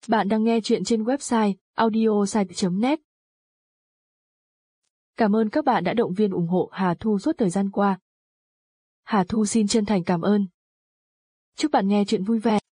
Bạn đang nghe chuyện trên website audiosite.net. Cảm ơn các bạn đã động viên ủng hộ Hà Thu suốt thời gian qua. Hà Thu xin chân thành cảm ơn. Chúc bạn nghe chuyện vui vẻ.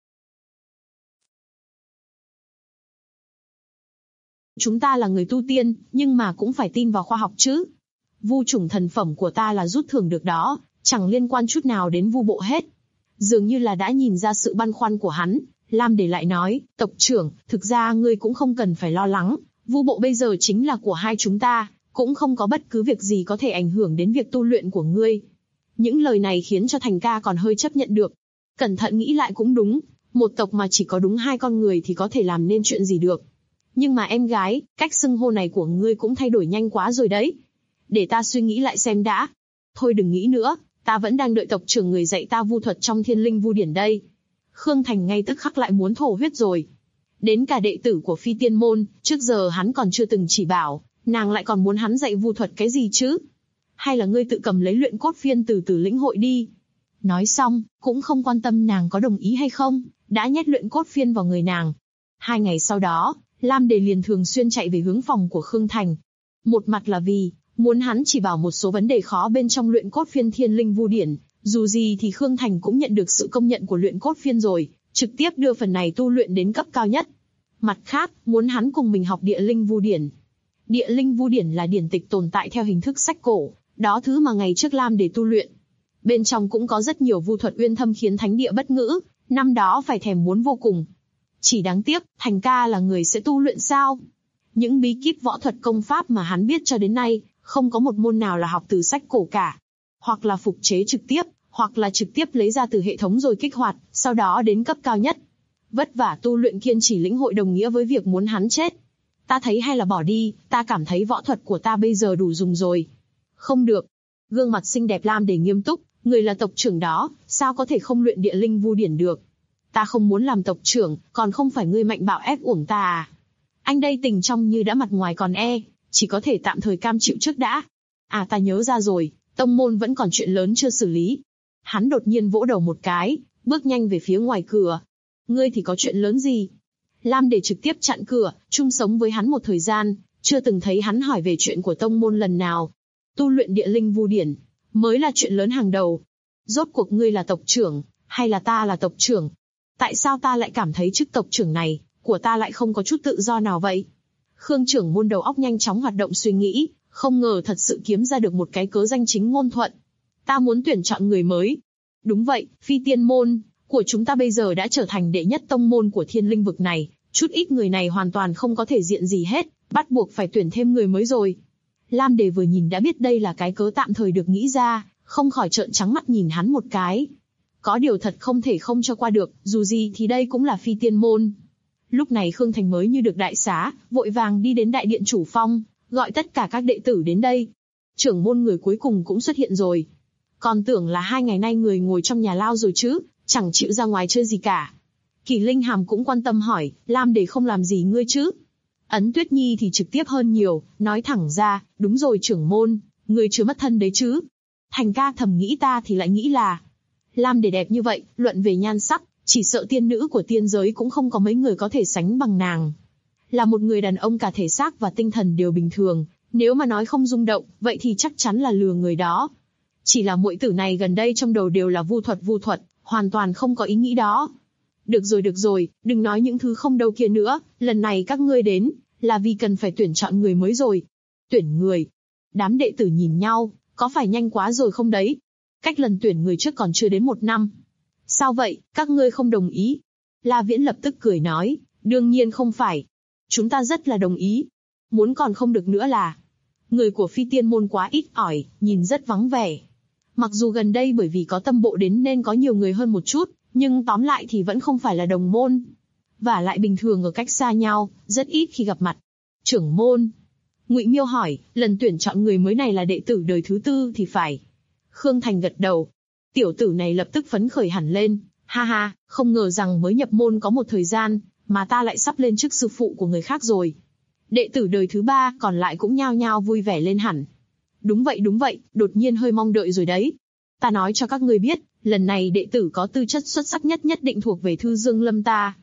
Chúng ta là người tu tiên, nhưng mà cũng phải tin vào khoa học chứ. Vu chủng thần phẩm của ta là rút thưởng được đó, chẳng liên quan chút nào đến Vu bộ hết. Dường như là đã nhìn ra sự băn khoăn của hắn, Lam Đề lại nói, tộc trưởng, thực ra ngươi cũng không cần phải lo lắng, Vu bộ bây giờ chính là của hai chúng ta, cũng không có bất cứ việc gì có thể ảnh hưởng đến việc tu luyện của ngươi. Những lời này khiến cho Thành ca còn hơi chấp nhận được. Cẩn thận nghĩ lại cũng đúng, một tộc mà chỉ có đúng hai con người thì có thể làm nên chuyện gì được. Nhưng mà em gái, cách xưng hô này của ngươi cũng thay đổi nhanh quá rồi đấy. Để ta suy nghĩ lại xem đã. Thôi đừng nghĩ nữa, ta vẫn đang đợi tộc trưởng người dạy ta vu thuật trong Thiên Linh Vu Điển đây. Khương Thành ngay tức khắc lại muốn thổ huyết rồi. Đến cả đệ tử của Phi Tiên Môn, trước giờ hắn còn chưa từng chỉ bảo, nàng lại còn muốn hắn dạy vu thuật cái gì chứ? Hay là ngươi tự cầm lấy luyện cốt phiên từ từ lĩnh hội đi? Nói xong, cũng không quan tâm nàng có đồng ý hay không, đã nhét luyện cốt phiên vào người nàng. 2 ngày sau đó, Lam Đề liền thường xuyên chạy về hướng phòng của Khương Thành. Một mặt là vì muốn hắn chỉ bảo một số vấn đề khó bên trong luyện cốt phiên Thiên Linh Vu Điển, dù gì thì Khương Thành cũng nhận được sự công nhận của luyện cốt phiên rồi, trực tiếp đưa phần này tu luyện đến cấp cao nhất. Mặt khác, muốn hắn cùng mình học Địa Linh Vu Điển. Địa Linh Vu Điển là điển tịch tồn tại theo hình thức sách cổ, đó thứ mà ngày trước Lam Đề tu luyện. Bên trong cũng có rất nhiều vu thuật uyên thâm khiến thánh địa bất ngữ, năm đó phải thèm muốn vô cùng. Chỉ đáng tiếc, Thành ca là người sẽ tu luyện sao? Những bí kíp võ thuật công pháp mà hắn biết cho đến nay, không có một môn nào là học từ sách cổ cả. Hoặc là phục chế trực tiếp, hoặc là trực tiếp lấy ra từ hệ thống rồi kích hoạt, sau đó đến cấp cao nhất. Vất vả tu luyện kiên trì lĩnh hội đồng nghĩa với việc muốn hắn chết. Ta thấy hay là bỏ đi, ta cảm thấy võ thuật của ta bây giờ đủ dùng rồi. Không được. Gương mặt xinh đẹp Lam Đề nghiêm túc, người là tộc trưởng đó, sao có thể không luyện Địa Linh Vu Điển được? Ta không muốn làm tộc trưởng, còn không phải ngươi mạnh bạo ép uổng ta à? Anh đây tình trong như đã mặt ngoài còn chỉ có thể tạm thời cam chịu trước đã. À ta nhớ ra rồi, tông môn vẫn còn chuyện lớn chưa xử lý. Hắn đột nhiên vỗ đầu một cái, bước nhanh về phía ngoài cửa. Ngươi thì có chuyện lớn gì? Lam Đề trực tiếp chặn cửa, chung sống với hắn một thời gian, chưa từng thấy hắn hỏi về chuyện của tông môn lần nào. Tu luyện Địa Linh Vu Điển mới là chuyện lớn hàng đầu. Rốt cuộc ngươi là tộc trưởng, hay là ta là tộc trưởng? Tại sao ta lại cảm thấy chức tộc trưởng này của ta lại không có chút tự do nào vậy? Khương trưởng môn đầu óc nhanh chóng hoạt động suy nghĩ, không ngờ thật sự kiếm ra được một cái cớ danh chính ngôn thuận. Ta muốn tuyển chọn người mới. Đúng vậy, Phi Tiên Môn của chúng ta bây giờ đã trở thành đệ nhất tông môn của Thiên Linh vực này, chút ít người này hoàn toàn không có thể diện gì hết, bắt buộc phải tuyển thêm người mới rồi. Lam Đề vừa nhìn đã biết đây là cái cớ tạm thời được nghĩ ra, không khỏi trợn trắng mắt nhìn hắn một cái. Có điều thật không thể không cho qua được, dù gì thì đây cũng là Phi Tiên Môn. Lúc này Khương Thành mới như được đại xá, vội vàng đi đến đại điện chủ phong, gọi tất cả các đệ tử đến đây. Trưởng môn người cuối cùng cũng xuất hiện rồi. Còn tưởng là 2 ngày nay người ngồi trong nhà lao rồi chứ, chẳng chịu ra ngoài chơi gì cả. Kỳ Linh Hàm cũng quan tâm hỏi, Lam Đề không làm gì ngươi chứ? Ấn Tuyết Nhi thì trực tiếp hơn nhiều, nói thẳng ra, đúng rồi trưởng môn, ngươi chưa mất thân đấy chứ? Thành ca thầm nghĩ ta thì lại nghĩ là, Lam Đề đẹp như vậy, luận về nhan sắc, chỉ sợ tiên nữ của tiên giới cũng không có mấy người có thể sánh bằng nàng. Là một người đàn ông cả thể xác và tinh thần đều bình thường, nếu mà nói không rung động, vậy thì chắc chắn là lừa người đó. Chỉ là muội tử này gần đây trong đầu đều là vu thuật, hoàn toàn không có ý nghĩ đó. Được rồi, đừng nói những thứ không đâu kia nữa, lần này các ngươi đến, là vì cần phải tuyển chọn người mới rồi. Tuyển người. Đám đệ tử nhìn nhau, có phải nhanh quá rồi không đấy? Cách lần tuyển người trước còn chưa đến 1 năm. Sao vậy, các ngươi không đồng ý? La Viễn lập tức cười nói, đương nhiên không phải. Chúng ta rất là đồng ý. Muốn còn không được nữa là, người của Phi Tiên Môn quá ít ỏi, nhìn rất vắng vẻ. Mặc dù gần đây bởi vì có Tâm Bộ đến nên có nhiều người hơn một chút, nhưng tóm lại thì vẫn không phải là đồng môn. Và lại bình thường ở cách xa nhau, rất ít khi gặp mặt. Trưởng môn. Ngụy Miêu hỏi, lần tuyển chọn người mới này là đệ tử đời thứ 4 thì phải. Khương Thành gật đầu. Tiểu tử này lập tức phấn khởi hẳn lên, ha ha, không ngờ rằng mới nhập môn có một thời gian, mà ta lại sắp lên chức sư phụ của người khác rồi. Đệ tử đời thứ 3 còn lại cũng nhao nhao vui vẻ lên hẳn. Đúng vậy, đột nhiên hơi mong đợi rồi đấy. Ta nói cho các ngươi biết, lần này đệ tử có tư chất xuất sắc nhất nhất định thuộc về Thư Dương Lâm ta.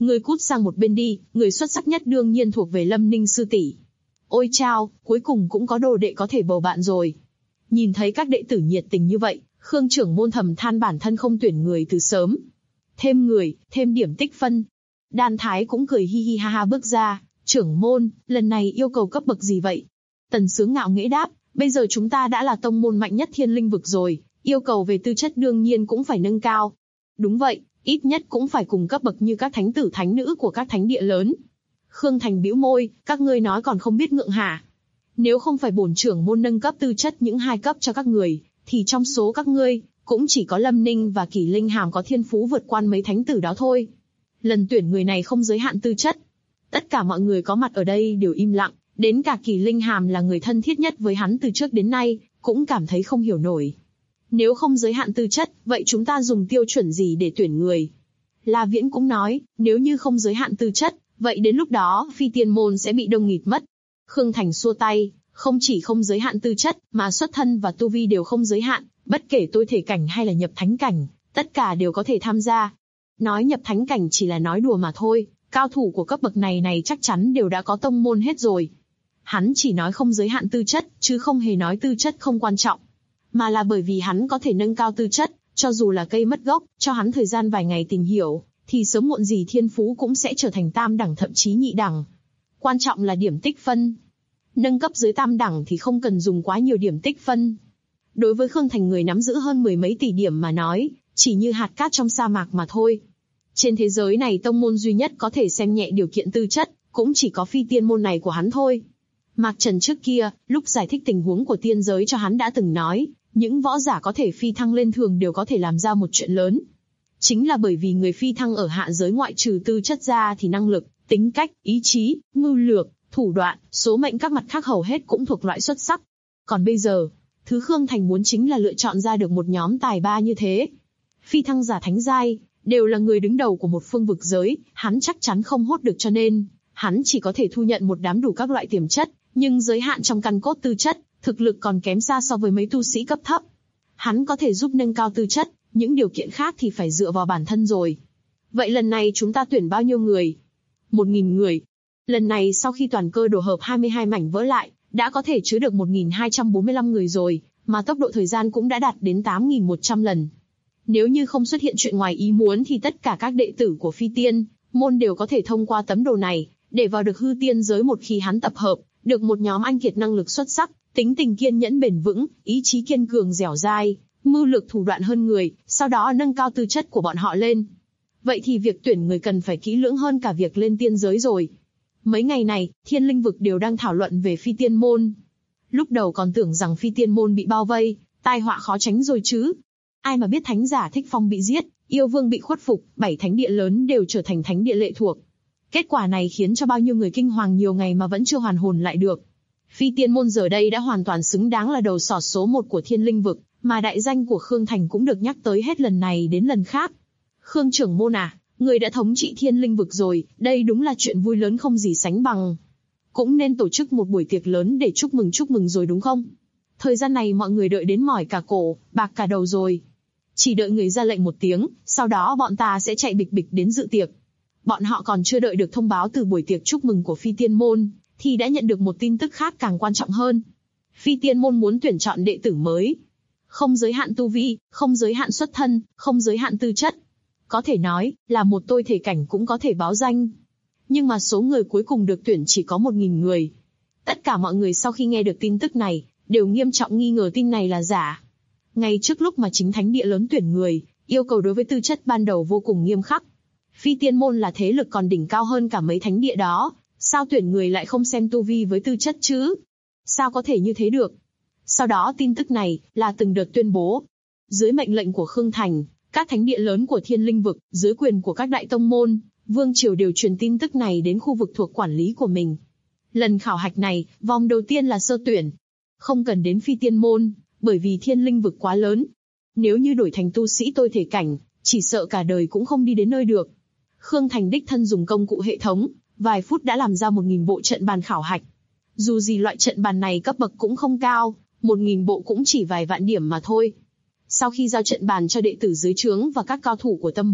Người cút sang một bên đi, người xuất sắc nhất đương nhiên thuộc về Lâm Ninh sư tỷ. Ôi chao, cuối cùng cũng có đồ đệ có thể bầu bạn rồi. Nhìn thấy các đệ tử nhiệt tình như vậy, Khương trưởng môn thầm than bản thân không tuyển người từ sớm. Thêm người, thêm điểm tích phân. Đan Thái cũng cười hi hi ha ha bước ra, trưởng môn, lần này yêu cầu cấp bậc gì vậy? Tần Sướng ngạo nghễ đáp, bây giờ chúng ta đã là tông môn mạnh nhất Thiên Linh vực rồi, yêu cầu về tư chất đương nhiên cũng phải nâng cao. Đúng vậy, ít nhất cũng phải cùng cấp bậc như các thánh tử thánh nữ của các thánh địa lớn. Khương Thành bĩu môi, các ngươi nói còn không biết ngượng hả? Nếu không phải bổn trưởng môn nâng cấp tư chất những 2 cấp cho các người, thì trong số các ngươi, cũng chỉ có Lâm Ninh và Kỷ Linh Hàm có thiên phú vượt qua mấy thánh tử đó thôi. Lần tuyển người này không giới hạn tư chất. Tất cả mọi người có mặt ở đây đều im lặng, đến cả Kỷ Linh Hàm là người thân thiết nhất với hắn từ trước đến nay, cũng cảm thấy không hiểu nổi. Nếu không giới hạn tư chất, vậy chúng ta dùng tiêu chuẩn gì để tuyển người? La Viễn cũng nói, nếu như không giới hạn tư chất, vậy đến lúc đó Phi Tiên môn sẽ bị đông nghịt mất. Khương Thành xua tay, không chỉ không giới hạn tư chất, mà xuất thân và tu vi đều không giới hạn, bất kể tôi thể cảnh hay là nhập thánh cảnh, tất cả đều có thể tham gia. Nói nhập thánh cảnh chỉ là nói đùa mà thôi, cao thủ của cấp bậc này chắc chắn đều đã có tông môn hết rồi. Hắn chỉ nói không giới hạn tư chất, chứ không hề nói tư chất không quan trọng. Mà là bởi vì hắn có thể nâng cao tư chất, cho dù là cây mất gốc, cho hắn thời gian vài ngày tìm hiểu, thì sớm muộn gì thiên phú cũng sẽ trở thành tam đẳng thậm chí nhị đẳng. Quan trọng là điểm tích phân. Nâng cấp dưới tam đẳng thì không cần dùng quá nhiều điểm tích phân. Đối với Khương Thành người nắm giữ hơn 10 mấy tỷ điểm mà nói, chỉ như hạt cát trong sa mạc mà thôi. Trên thế giới này tông môn duy nhất có thể xem nhẹ điều kiện tư chất, cũng chỉ có Phi Tiên môn này của hắn thôi. Mạc Trần trước kia, lúc giải thích tình huống của tiên giới cho hắn đã từng nói, những võ giả có thể phi thăng lên thường đều có thể làm ra một chuyện lớn. Chính là bởi vì người phi thăng ở hạ giới ngoại trừ tư chất ra thì năng lực, tính cách, ý chí, mưu lược, thủ đoạn, số mệnh các mặt khác hầu hết cũng thuộc loại xuất sắc. Còn bây giờ, thứ Khương Thành muốn chính là lựa chọn ra được một nhóm tài ba như thế. Phi thăng giả thánh giai, đều là người đứng đầu của một phương vực giới, hắn chắc chắn không hốt được cho nên, hắn chỉ có thể thu nhận một đám đủ các loại tiềm chất, nhưng giới hạn trong căn cốt tư chất, thực lực còn kém xa so với mấy tu sĩ cấp thấp. Hắn có thể giúp nâng cao tư chất, những điều kiện khác thì phải dựa vào bản thân rồi. Vậy lần này chúng ta tuyển bao nhiêu người? 1.000 người. Lần này sau khi toàn cơ đồ hợp 22 mảnh vỡ lại, đã có thể chứa được 1.245 người rồi, mà tốc độ thời gian cũng đã đạt đến 8.100 lần. Nếu như không xuất hiện chuyện ngoài ý muốn thì tất cả các đệ tử của Phi Tiên môn đều có thể thông qua tấm đồ này, để vào được hư tiên giới một khi hắn tập hợp, được một nhóm anh kiệt năng lực xuất sắc, tính tình kiên nhẫn bền vững, ý chí kiên cường dẻo dai, mưu lược thủ đoạn hơn người, sau đó nâng cao tư chất của bọn họ lên. Vậy thì việc tuyển người cần phải kỹ lưỡng hơn cả việc lên tiên giới rồi. Mấy ngày này, Thiên Linh vực đều đang thảo luận về Phi Tiên môn. Lúc đầu còn tưởng rằng Phi Tiên môn bị bao vây, tai họa khó tránh rồi chứ. Ai mà biết thánh giả Thích Phong bị giết, yêu vương bị khuất phục, 7 thánh địa lớn đều trở thành thánh địa lệ thuộc. Kết quả này khiến cho bao nhiêu người kinh hoàng nhiều ngày mà vẫn chưa hoàn hồn lại được. Phi Tiên môn giờ đây đã hoàn toàn xứng đáng là đầu sỏ số 1 của Thiên Linh vực, mà đại danh của Khương Thành cũng được nhắc tới hết lần này đến lần khác. Khương trưởng môn à, người đã thống trị Thiên Linh vực rồi, đây đúng là chuyện vui lớn không gì sánh bằng. Cũng nên tổ chức một buổi tiệc lớn để chúc mừng rồi đúng không? Thời gian này mọi người đợi đến mỏi cả cổ, bạc cả đầu rồi. Chỉ đợi người ra lệnh một tiếng, sau đó bọn ta sẽ chạy bịch bịch đến dự tiệc. Bọn họ còn chưa đợi được thông báo từ buổi tiệc chúc mừng của Phi Tiên môn, thì đã nhận được một tin tức khác càng quan trọng hơn. Phi Tiên môn muốn tuyển chọn đệ tử mới. Không giới hạn tu vi, không giới hạn xuất thân, không giới hạn tư chất. Có thể nói, là một tôi thể cảnh cũng có thể báo danh. Nhưng mà số người cuối cùng được tuyển chỉ có 1.000 người. Tất cả mọi người sau khi nghe được tin tức này, đều nghiêm trọng nghi ngờ tin này là giả. Ngay trước lúc mà chính thánh địa lớn tuyển người, yêu cầu đối với tư chất ban đầu vô cùng nghiêm khắc. Phi Tiên môn là thế lực còn đỉnh cao hơn cả mấy thánh địa đó, sao tuyển người lại không xem tu vi với tư chất chứ? Sao có thể như thế được? Sau đó tin tức này là từng đợt tuyên bố. Dưới mệnh lệnh của Khương Thành, các thánh địa lớn của Thiên Linh vực, dưới quyền của các đại tông môn, vương triều đều truyền tin tức này đến khu vực thuộc quản lý của mình. Lần khảo hạch này, vòng đầu tiên là sơ tuyển. Không cần đến Phi Tiên môn, bởi vì Thiên Linh vực quá lớn. Nếu như đổi thành tu sĩ tôi thể cảnh, chỉ sợ cả đời cũng không đi đến nơi được. Khương Thành đích thân dùng công cụ hệ thống, vài phút đã làm ra 1.000 bộ trận bàn khảo hạch. Dù gì loại trận bàn này cấp bậc cũng không cao, 1.000 bộ cũng chỉ vài vạn điểm mà thôi. Sau khi giao trận bàn cho đệ tử dưới trướng và các cao thủ của tâm bộ,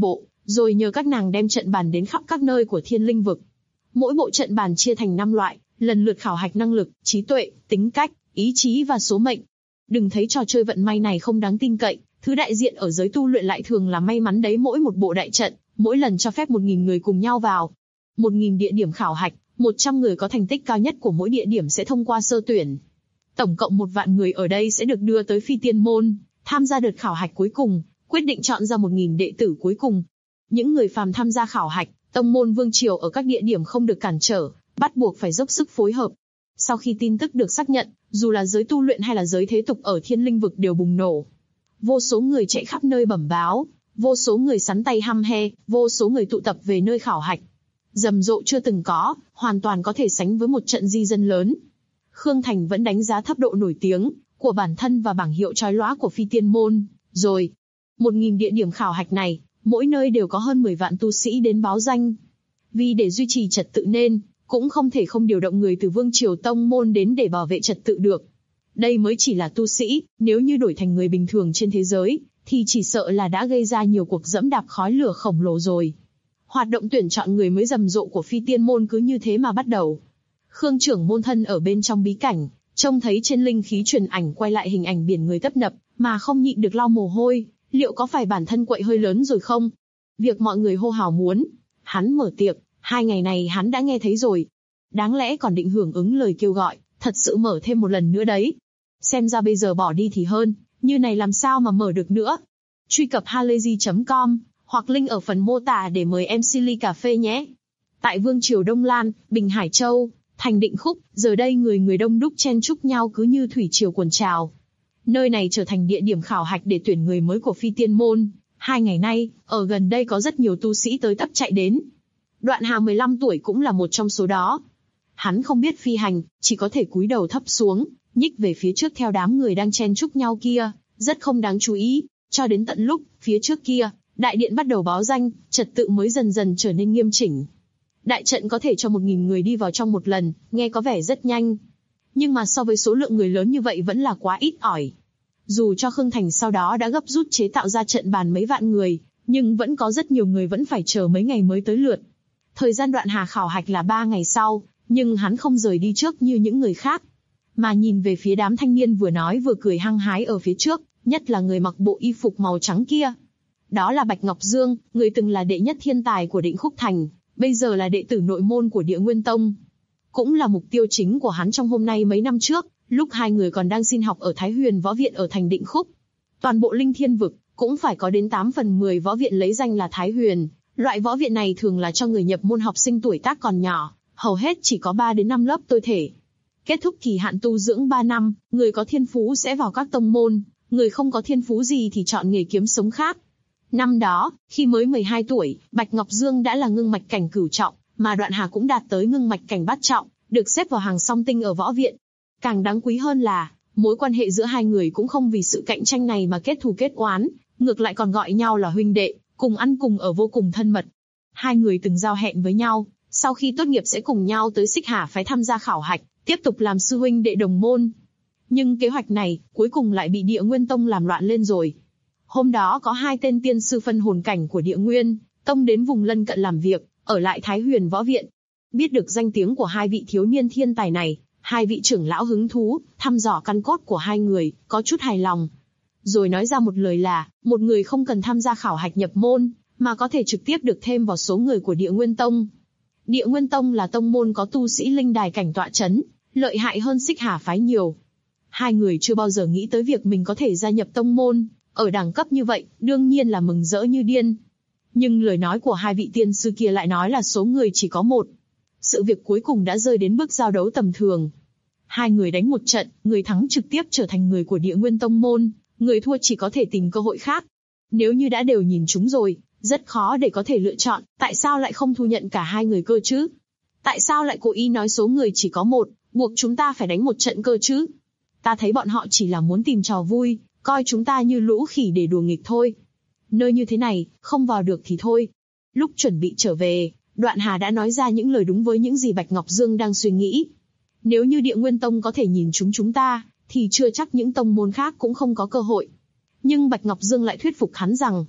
rồi nhờ các nàng đem trận bàn đến khắp các nơi của Thiên Linh vực. Mỗi bộ trận bàn chia thành 5 loại, lần lượt khảo hạch năng lực, trí tuệ, tính cách, ý chí và số mệnh. Đừng thấy trò chơi vận may này không đáng tin cậy, thứ đại diện ở giới tu luyện lại thường là may mắn đấy. Mỗi một bộ đại trận, mỗi lần cho phép 1.000 người cùng nhau vào. 1.000 địa điểm khảo hạch, 100 người có thành tích cao nhất của mỗi địa điểm sẽ thông qua sơ tuyển. Tổng cộng 1 vạn người ở đây sẽ được đưa tới Phi Tiên Môn, tham gia đợt khảo hạch cuối cùng, quyết định chọn ra 1.000 đệ tử cuối cùng. Những người phàm tham gia khảo hạch, tông môn vương triều ở các địa điểm không được cản trở, bắt buộc phải dốc sức phối hợp. Sau khi tin tức được xác nhận, dù là giới tu luyện hay là giới thế tục ở Thiên Linh vực đều bùng nổ. Vô số người chạy khắp nơi bẩm báo, vô số người sắn tay hăm he, vô số người tụ tập về nơi khảo hạch. Rầm rộ chưa từng có, hoàn toàn có thể sánh với một trận di dân lớn. Khương Thành vẫn đánh giá thấp độ nổi tiếng của bản thân và bảng hiệu chói lóa của Phi Tiên Môn. Rồi, 1.000 địa điểm khảo hạch này, mỗi nơi đều có hơn 10 vạn tu sĩ đến báo danh. Vì để duy trì trật tự nên, cũng không thể không điều động người từ vương triều tông môn đến để bảo vệ trật tự được. Đây mới chỉ là tu sĩ, nếu như đổi thành người bình thường trên thế giới, thì chỉ sợ là đã gây ra nhiều cuộc dẫm đạp khói lửa khổng lồ rồi. Hoạt động tuyển chọn người mới rầm rộ của Phi Tiên Môn cứ như thế mà bắt đầu. Khương trưởng môn thân ở bên trong bí cảnh, trông thấy trên linh khí truyền ảnh quay lại hình ảnh biển người tấp nập, mà không nhịn được lau mồ hôi, liệu có phải bản thân quậy hơi lớn rồi không? Việc mọi người hô hào muốn hắn mở tiệc, 2 ngày này hắn đã nghe thấy rồi. Đáng lẽ còn định hưởng ứng lời kêu gọi, thật sự mở thêm một lần nữa đấy. Xem ra bây giờ bỏ đi thì hơn, như này làm sao mà mở được nữa. Truy cập halayzi.com, hoặc link ở phần mô tả để mời MC ly cà phê nhé. Tại Vương triều Đông Lan, Bình Hải Châu, thành Định Khúc, giờ đây người đông đúc chen chúc nhau cứ như thủy triều cuồn trào. Nơi này trở thành địa điểm khảo hạch để tuyển người mới của Phi Tiên Môn. 2 ngày nay, ở gần đây có rất nhiều tu sĩ tới tấp chạy đến. Đoạn Hà 15 tuổi cũng là một trong số đó. Hắn không biết phi hành, chỉ có thể cúi đầu thấp xuống, nhích về phía trước theo đám người đang chen chúc nhau kia, rất không đáng chú ý, cho đến tận lúc, phía trước kia, đại điện bắt đầu báo danh, trật tự mới dần dần trở nên nghiêm chỉnh. Đại trận có thể cho 1.000 người đi vào trong một lần, nghe có vẻ rất nhanh. Nhưng mà so với số lượng người lớn như vậy vẫn là quá ít ỏi. Dù cho Khương Thành sau đó đã gấp rút chế tạo ra trận bàn mấy vạn người, nhưng vẫn có rất nhiều người vẫn phải chờ mấy ngày mới tới lượt. Thời gian Đoạn Hà khảo hạch là 3 ngày sau, nhưng hắn không rời đi trước như những người khác, mà nhìn về phía đám thanh niên vừa nói vừa cười hăng hái ở phía trước, nhất là người mặc bộ y phục màu trắng kia. Đó là Bạch Ngọc Dương, người từng là đệ nhất thiên tài của Định Khúc Thành, bây giờ là đệ tử nội môn của Địa Nguyên Tông. Cũng là mục tiêu chính của hắn trong hôm nay mấy năm trước, lúc 2 người còn đang xin học ở Thái Huyền Võ Viện ở thành Định Khúc. Toàn bộ Linh Thiên Vực, cũng phải có đến 8 phần 10 võ viện lấy danh là Thái Huyền. Loại võ viện này thường là cho người nhập môn học sinh tuổi tác còn nhỏ, hầu hết chỉ có 3 đến 5 lớp tôi thể. Kết thúc kỳ hạn tu dưỡng 3 năm, người có thiên phú sẽ vào các tông môn, người không có thiên phú gì thì chọn nghề kiếm sống khác. Năm đó, khi mới 12 tuổi, Bạch Ngọc Dương đã là ngưng mạch cảnh cửu trọng, mà Đoạn Hà cũng đạt tới ngưng mạch cảnh bát trọng, được xếp vào hàng song tinh ở võ viện. Càng đáng quý hơn là, mối quan hệ giữa 2 người cũng không vì sự cạnh tranh này mà kết thù kết oán, ngược lại còn gọi nhau là huynh đệ, cùng ăn cùng ở vô cùng thân mật. 2 người từng giao hẹn với nhau, sau khi tốt nghiệp sẽ cùng nhau tới Xích Hà phái tham gia khảo hạch, tiếp tục làm sư huynh đệ đồng môn. Nhưng kế hoạch này, cuối cùng lại bị Địa Nguyên Tông làm loạn lên rồi. Hôm đó có 2 tên tiên sư phân hồn cảnh của Địa Nguyên Tông đến vùng lân cận làm việc, ở lại Thái Huyền Võ Viện. Biết được danh tiếng của 2 vị thiếu niên thiên tài này, 2 vị trưởng lão hứng thú, thăm dò căn cốt của 2 người, có chút hài lòng. Rồi nói ra một lời là, một người không cần tham gia khảo hạch nhập môn, mà có thể trực tiếp được thêm vào số người của Địa Nguyên Tông. Địa Nguyên Tông là tông môn có tu sĩ linh đài cảnh tọa chấn, lợi hại hơn Xích Hà phái nhiều. 2 người chưa bao giờ nghĩ tới việc mình có thể gia nhập tông môn, ở đẳng cấp như vậy, đương nhiên là mừng rỡ như điên. Nhưng lời nói của 2 vị tiên sư kia lại nói là số người chỉ có 1. Sự việc cuối cùng đã rơi đến bước giao đấu tầm thường. 2 người đánh một trận, người thắng trực tiếp trở thành người của Địa Nguyên Tông môn, người thua chỉ có thể tìm cơ hội khác. Nếu như đã đều nhìn chúng rồi, rất khó để có thể lựa chọn, tại sao lại không thu nhận cả 2 người cơ chứ? Tại sao lại cố ý nói số người chỉ có 1, buộc chúng ta phải đánh một trận cơ chứ? Ta thấy bọn họ chỉ là muốn tìm trò vui, coi chúng ta như lũ khỉ để đùa nghịch thôi. Nơi như thế này, không vào được thì thôi. Lúc chuẩn bị trở về, Đoạn Hà đã nói ra những lời đúng với những gì Bạch Ngọc Dương đang suy nghĩ. Nếu như Địa Nguyên Tông có thể nhìn chúng ta, thì chưa chắc những tông môn khác cũng không có cơ hội. Nhưng Bạch Ngọc Dương lại thuyết phục hắn rằng,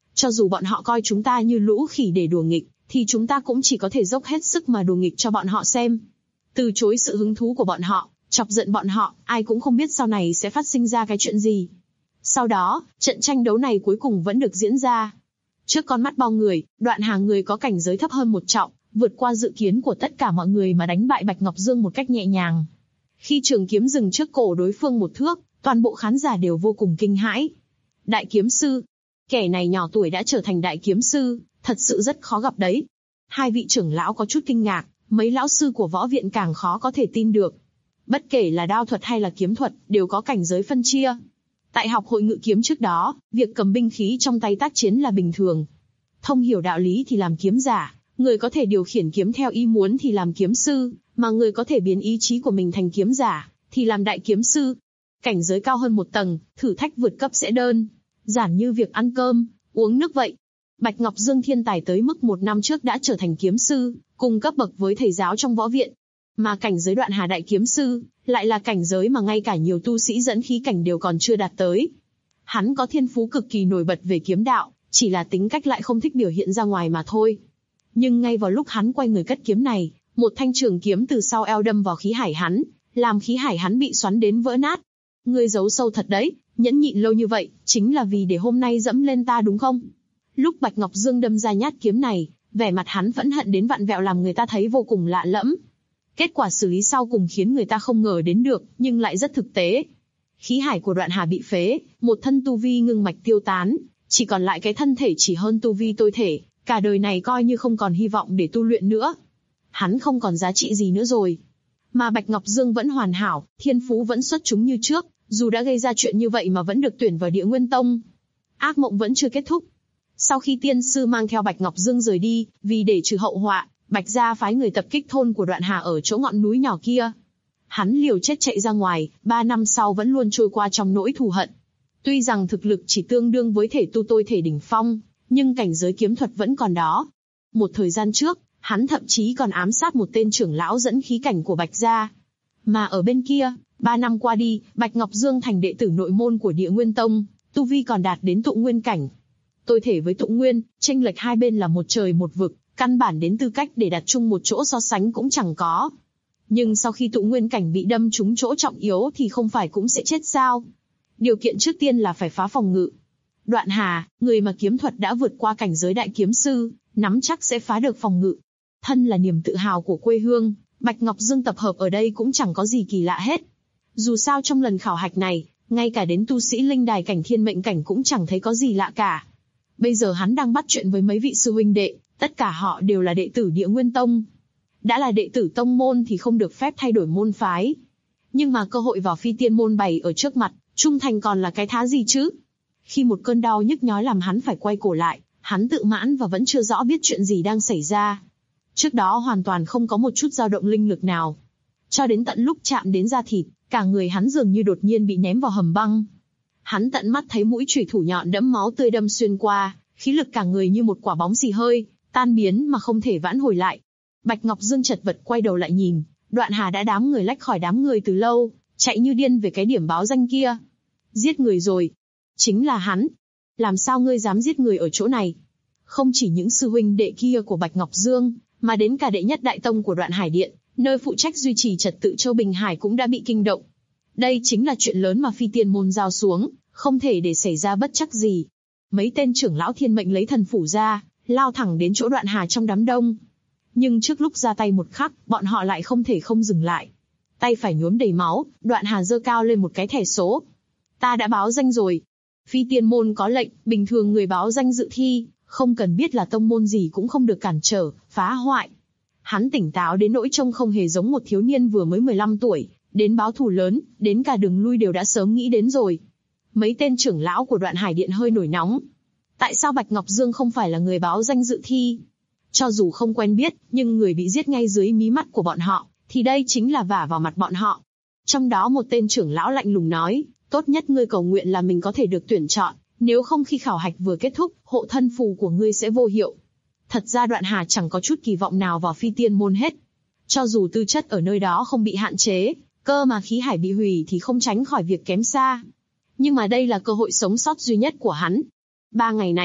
Cho dù bọn họ coi chúng ta như lũ khỉ để đùa nghịch, thì chúng ta cũng chỉ có thể dốc hết sức mà đùa nghịch cho bọn họ xem. Từ chối sự hứng thú của bọn họ, chọc giận bọn họ, ai cũng không biết sau này sẽ phát sinh ra cái chuyện gì. Sau đó, trận tranh đấu này cuối cùng vẫn được diễn ra. Trước con mắt bao người, Đoạn Hà người có cảnh giới thấp hơn một trọng, vượt qua dự kiến của tất cả mọi người mà đánh bại Bạch Ngọc Dương một cách nhẹ nhàng. Khi trường kiếm dừng trước cổ đối phương một thước, toàn bộ khán giả đều vô cùng kinh hãi. Đại kiếm sư, kẻ này nhỏ tuổi đã trở thành đại kiếm sư, thật sự rất khó gặp đấy. Hai vị trưởng lão có chút kinh ngạc, mấy lão sư của võ viện càng khó có thể tin được. Bất kể là đao thuật hay là kiếm thuật, đều có cảnh giới phân chia. Tại học hội ngự kiếm trước đó, việc cầm binh khí trong tay tác chiến là bình thường. Thông hiểu đạo lý thì làm kiếm giả, người có thể điều khiển kiếm theo ý muốn thì làm kiếm sư, mà người có thể biến ý chí của mình thành kiếm giả, thì làm đại kiếm sư. Cảnh giới cao hơn một tầng, thử thách vượt cấp sẽ đơn giản như việc ăn cơm, uống nước vậy. Bạch Ngọc Dương thiên tài tới mức 1 năm trước đã trở thành kiếm sư, cùng cấp bậc với thầy giáo trong võ viện. Mà cảnh giới Đoạn Hà đại kiếm sư, lại là cảnh giới mà ngay cả nhiều tu sĩ dẫn khí cảnh đều còn chưa đạt tới. Hắn có thiên phú cực kỳ nổi bật về kiếm đạo, chỉ là tính cách lại không thích biểu hiện ra ngoài mà thôi. Nhưng ngay vào lúc hắn quay người cất kiếm này, một thanh trường kiếm từ sau eo đâm vào khí hải hắn, làm khí hải hắn bị xoắn đến vỡ nát. Ngươi giấu sâu thật đấy, nhẫn nhịn lâu như vậy, chính là vì để hôm nay dẫm lên ta đúng không? Lúc Bạch Ngọc Dương đâm ra nhát kiếm này, vẻ mặt hắn phẫn hận đến vặn vẹo làm người ta thấy vô cùng lạ lẫm. Kết quả xử lý sau cùng khiến người ta không ngờ đến được, nhưng lại rất thực tế. Khí hải của Đoạn Hà bị phế, một thân tu vi ngưng mạch tiêu tán, chỉ còn lại cái thân thể chỉ hơn tu vi tôi thể, cả đời này coi như không còn hy vọng để tu luyện nữa. Hắn không còn giá trị gì nữa rồi. Mà Bạch Ngọc Dương vẫn hoàn hảo, thiên phú vẫn xuất chúng như trước, dù đã gây ra chuyện như vậy mà vẫn được tuyển vào Địa Nguyên Tông. Ác mộng vẫn chưa kết thúc. Sau khi tiên sư mang theo Bạch Ngọc Dương rời đi, vì để trừ hậu họa, Bạch gia phái người tập kích thôn của Đoạn Hà ở chỗ ngọn núi nhỏ kia. Hắn liều chết chạy ra ngoài, 3 năm sau vẫn luôn trôi qua trong nỗi thù hận. Tuy rằng thực lực chỉ tương đương với thể tu tôi thể đỉnh phong, nhưng cảnh giới kiếm thuật vẫn còn đó. Một thời gian trước, hắn thậm chí còn ám sát một tên trưởng lão dẫn khí cảnh của Bạch gia. Mà ở bên kia, 3 năm qua đi, Bạch Ngọc Dương thành đệ tử nội môn của Địa Nguyên Tông, tu vi còn đạt đến tụ nguyên cảnh. Tôi thể với tụ nguyên, chênh lệch hai bên là một trời một vực, căn bản đến tư cách để đặt chung một chỗ so sánh cũng chẳng có. Nhưng sau khi tụ nguyên cảnh bị đâm trúng chỗ trọng yếu thì không phải cũng sẽ chết sao? Điều kiện trước tiên là phải phá phòng ngự. Đoạn Hà, người mà kiếm thuật đã vượt qua cảnh giới đại kiếm sư, nắm chắc sẽ phá được phòng ngự. Thân là niềm tự hào của quê hương, Bạch Ngọc Dương tập hợp ở đây cũng chẳng có gì kỳ lạ hết. Dù sao trong lần khảo hạch này, ngay cả đến tu sĩ linh đài cảnh thiên mệnh cảnh cũng chẳng thấy có gì lạ cả. Bây giờ hắn đang bắt chuyện với mấy vị sư huynh đệ, tất cả họ đều là đệ tử Địa Nguyên Tông. Đã là đệ tử tông môn thì không được phép thay đổi môn phái. Nhưng mà cơ hội vào phi tiên môn bày ở trước mặt, trung thành còn là cái thá gì chứ? Khi một cơn đau nhức nhói làm hắn phải quay cổ lại, hắn tự mãn và vẫn chưa rõ biết chuyện gì đang xảy ra. Trước đó hoàn toàn không có một chút dao động linh lực nào. Cho đến tận lúc chạm đến da thịt, cả người hắn dường như đột nhiên bị ném vào hầm băng. Hắn tận mắt thấy mũi chùy thủ nhọn đẫm máu tươi đâm xuyên qua, khí lực cả người như một quả bóng xì hơi, tan biến mà không thể vãn hồi lại. Bạch Ngọc Dương chật vật quay đầu lại nhìn, Đoạn Hà đã đám người lách khỏi đám người từ lâu, chạy như điên về cái điểm báo danh kia. Giết người rồi. Chính là hắn. Làm sao ngươi dám giết người ở chỗ này? Không chỉ những sư huynh đệ kia của Bạch Ngọc Dương, mà đến cả đệ nhất đại tông của Đoạn Hải Điện, nơi phụ trách duy trì trật tự Châu Bình Hải cũng đã bị kinh động. Đây chính là chuyện lớn mà phi tiên môn giao xuống, không thể để xảy ra bất trắc gì. Mấy tên trưởng lão thiên mệnh lấy thần phủ ra, lao thẳng đến chỗ Đoạn Hà trong đám đông. Nhưng trước lúc ra tay một khắc, bọn họ lại không thể không dừng lại. Tay phải nhuốm đầy máu, Đoạn Hà giơ cao lên một cái thẻ số. Ta đã báo danh rồi. Phi tiên môn có lệnh, bình thường người báo danh dự thi, không cần biết là tông môn gì cũng không được cản trở, phá hoại. Hắn tỉnh táo đến nỗi trông không hề giống một thiếu niên vừa mới 15 tuổi, đến báo thù lớn, đến cả đường lui đều đã sớm nghĩ đến rồi. Mấy tên trưởng lão của Đoạn Hải Điện hơi nổi nóng. Tại sao Bạch Ngọc Dương không phải là người báo danh dự thi? Cho dù không quen biết, nhưng người bị giết ngay dưới mí mắt của bọn họ, thì đây chính là vả vào mặt bọn họ. Trong đó một tên trưởng lão lạnh lùng nói, tốt nhất ngươi cầu nguyện là mình có thể được tuyển chọn, nếu không khi khảo hạch vừa kết thúc, hộ thân phù của ngươi sẽ vô hiệu. Thật ra Đoạn Hà chẳng có chút kỳ vọng nào vào phi tiên môn hết. Cho dù tư chất ở nơi đó không bị hạn chế, cơ mà khí hải bị hủy thì không tránh khỏi việc kém xa. Nhưng mà đây là cơ hội sống sót duy nhất của hắn. 3 ngày này,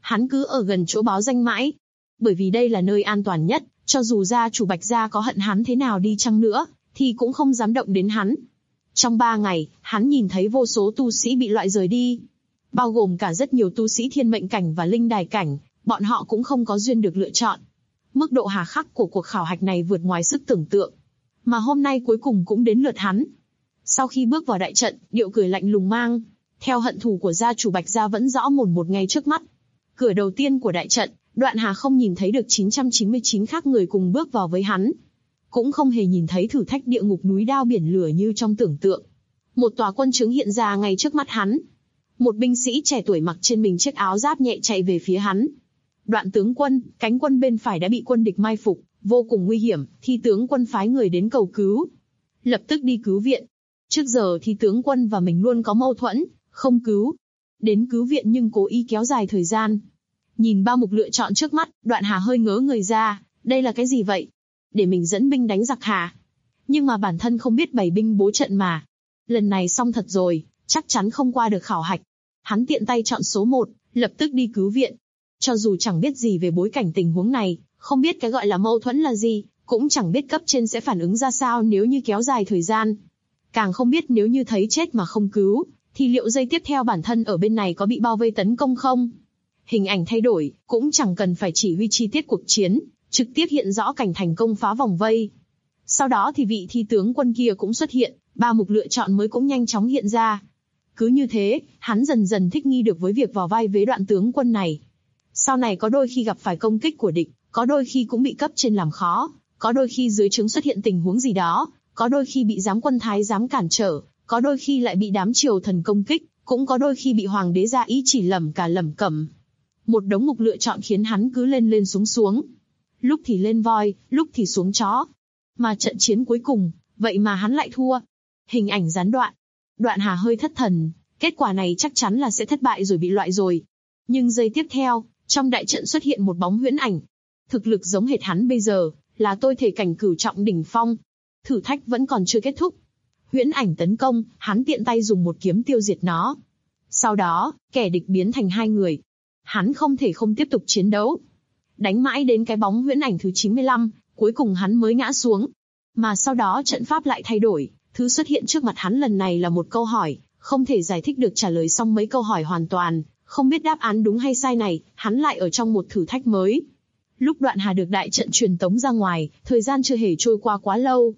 hắn cứ ở gần chỗ báo danh mãi. Bởi vì đây là nơi an toàn nhất, cho dù gia chủ Bạch gia có hận hắn thế nào đi chăng nữa, thì cũng không dám động đến hắn. Trong 3 ngày, hắn nhìn thấy vô số tu sĩ bị loại rời đi. Bao gồm cả rất nhiều tu sĩ thiên mệnh cảnh và linh đài cảnh, bọn họ cũng không có duyên được lựa chọn. Mức độ hà khắc của cuộc khảo hạch này vượt ngoài sức tưởng tượng. Mà hôm nay cuối cùng cũng đến lượt hắn. Sau khi bước vào đại trận, điệu cười lạnh lùng mang theo hận thù của gia chủ Bạch gia vẫn rõ mồn một ngay trước mắt. Cửa đầu tiên của đại trận, Đoạn Hà không nhìn thấy được 999 khác người cùng bước vào với hắn. Cũng không hề nhìn thấy thử thách địa ngục núi đao biển lửa như trong tưởng tượng. Một tòa quân trướng hiện ra ngay trước mắt hắn. Một binh sĩ trẻ tuổi mặc trên mình chiếc áo giáp nhẹ chạy về phía hắn. Đoạn tướng quân, cánh quân bên phải đã bị quân địch mai phục, vô cùng nguy hiểm, Thi tướng quân phái người đến cầu cứu. Lập tức đi cứu viện. Trước giờ Thi tướng quân và mình luôn có mâu thuẫn, không cứu. Đến cứu viện nhưng cố ý kéo dài thời gian. Nhìn ba mục lựa chọn trước mắt, Đoạn Hà hơi ngớ người ra, đây là cái gì vậy? Để mình dẫn binh đánh giặc hả? Nhưng mà bản thân không biết bày binh bố trận mà. Lần này xong thật rồi, chắc chắn không qua được khảo hạch. Hắn tiện tay chọn số 1, lập tức đi cứu viện. Cho dù chẳng biết gì về bối cảnh tình huống này, không biết cái gọi là mâu thuẫn là gì, cũng chẳng biết cấp trên sẽ phản ứng ra sao nếu như kéo dài thời gian. Càng không biết nếu như thấy chết mà không cứu, thì liệu giây tiếp theo bản thân ở bên này có bị bao vây tấn công không? Hình ảnh thay đổi, cũng chẳng cần phải chỉ huy chi tiết cuộc chiến, trực tiếp hiện rõ cảnh thành công phá vòng vây. Sau đó thì vị thi tướng quân kia cũng xuất hiện, ba mục lựa chọn mới cũng nhanh chóng hiện ra. Cứ như thế, hắn dần dần thích nghi được với việc vào vai vế Đoạn tướng quân này. Sau này có đôi khi gặp phải công kích của địch, có đôi khi cũng bị cấp trên làm khó, có đôi khi dưới trướng xuất hiện tình huống gì đó, có đôi khi bị giám quân thái giám cản trở, có đôi khi lại bị đám triều thần công kích, cũng có đôi khi bị hoàng đế ra ý chỉ lẩm cả lẩm cẩm. Một đống mục lựa chọn khiến hắn cứ lên lên xuống xuống. Lúc thì lên voi, lúc thì xuống chó. Mà trận chiến cuối cùng, vậy mà hắn lại thua. Hình ảnh gián đoạn. Đoạn Hà hơi thất thần, kết quả này chắc chắn là sẽ thất bại rồi bị loại rồi. Nhưng giây tiếp theo, trong đại trận xuất hiện một bóng huyễn ảnh. Thực lực giống hệt hắn bây giờ, là tôi thể cảnh cửu trọng đỉnh phong. Thử thách vẫn còn chưa kết thúc. Huyễn ảnh tấn công, hắn tiện tay dùng một kiếm tiêu diệt nó. Sau đó, kẻ địch biến thành 2 người. Hắn không thể không tiếp tục chiến đấu. Đánh mãi đến cái bóng huyễn ảnh thứ 95, cuối cùng hắn mới ngã xuống. Mà sau đó trận pháp lại thay đổi, thứ xuất hiện trước mặt hắn lần này là một câu hỏi, không thể giải thích được trả lời xong mấy câu hỏi hoàn toàn, không biết đáp án đúng hay sai này, hắn lại ở trong một thử thách mới. Lúc Đoạn Hà được đại trận truyền tống ra ngoài, thời gian chưa hề trôi qua quá lâu.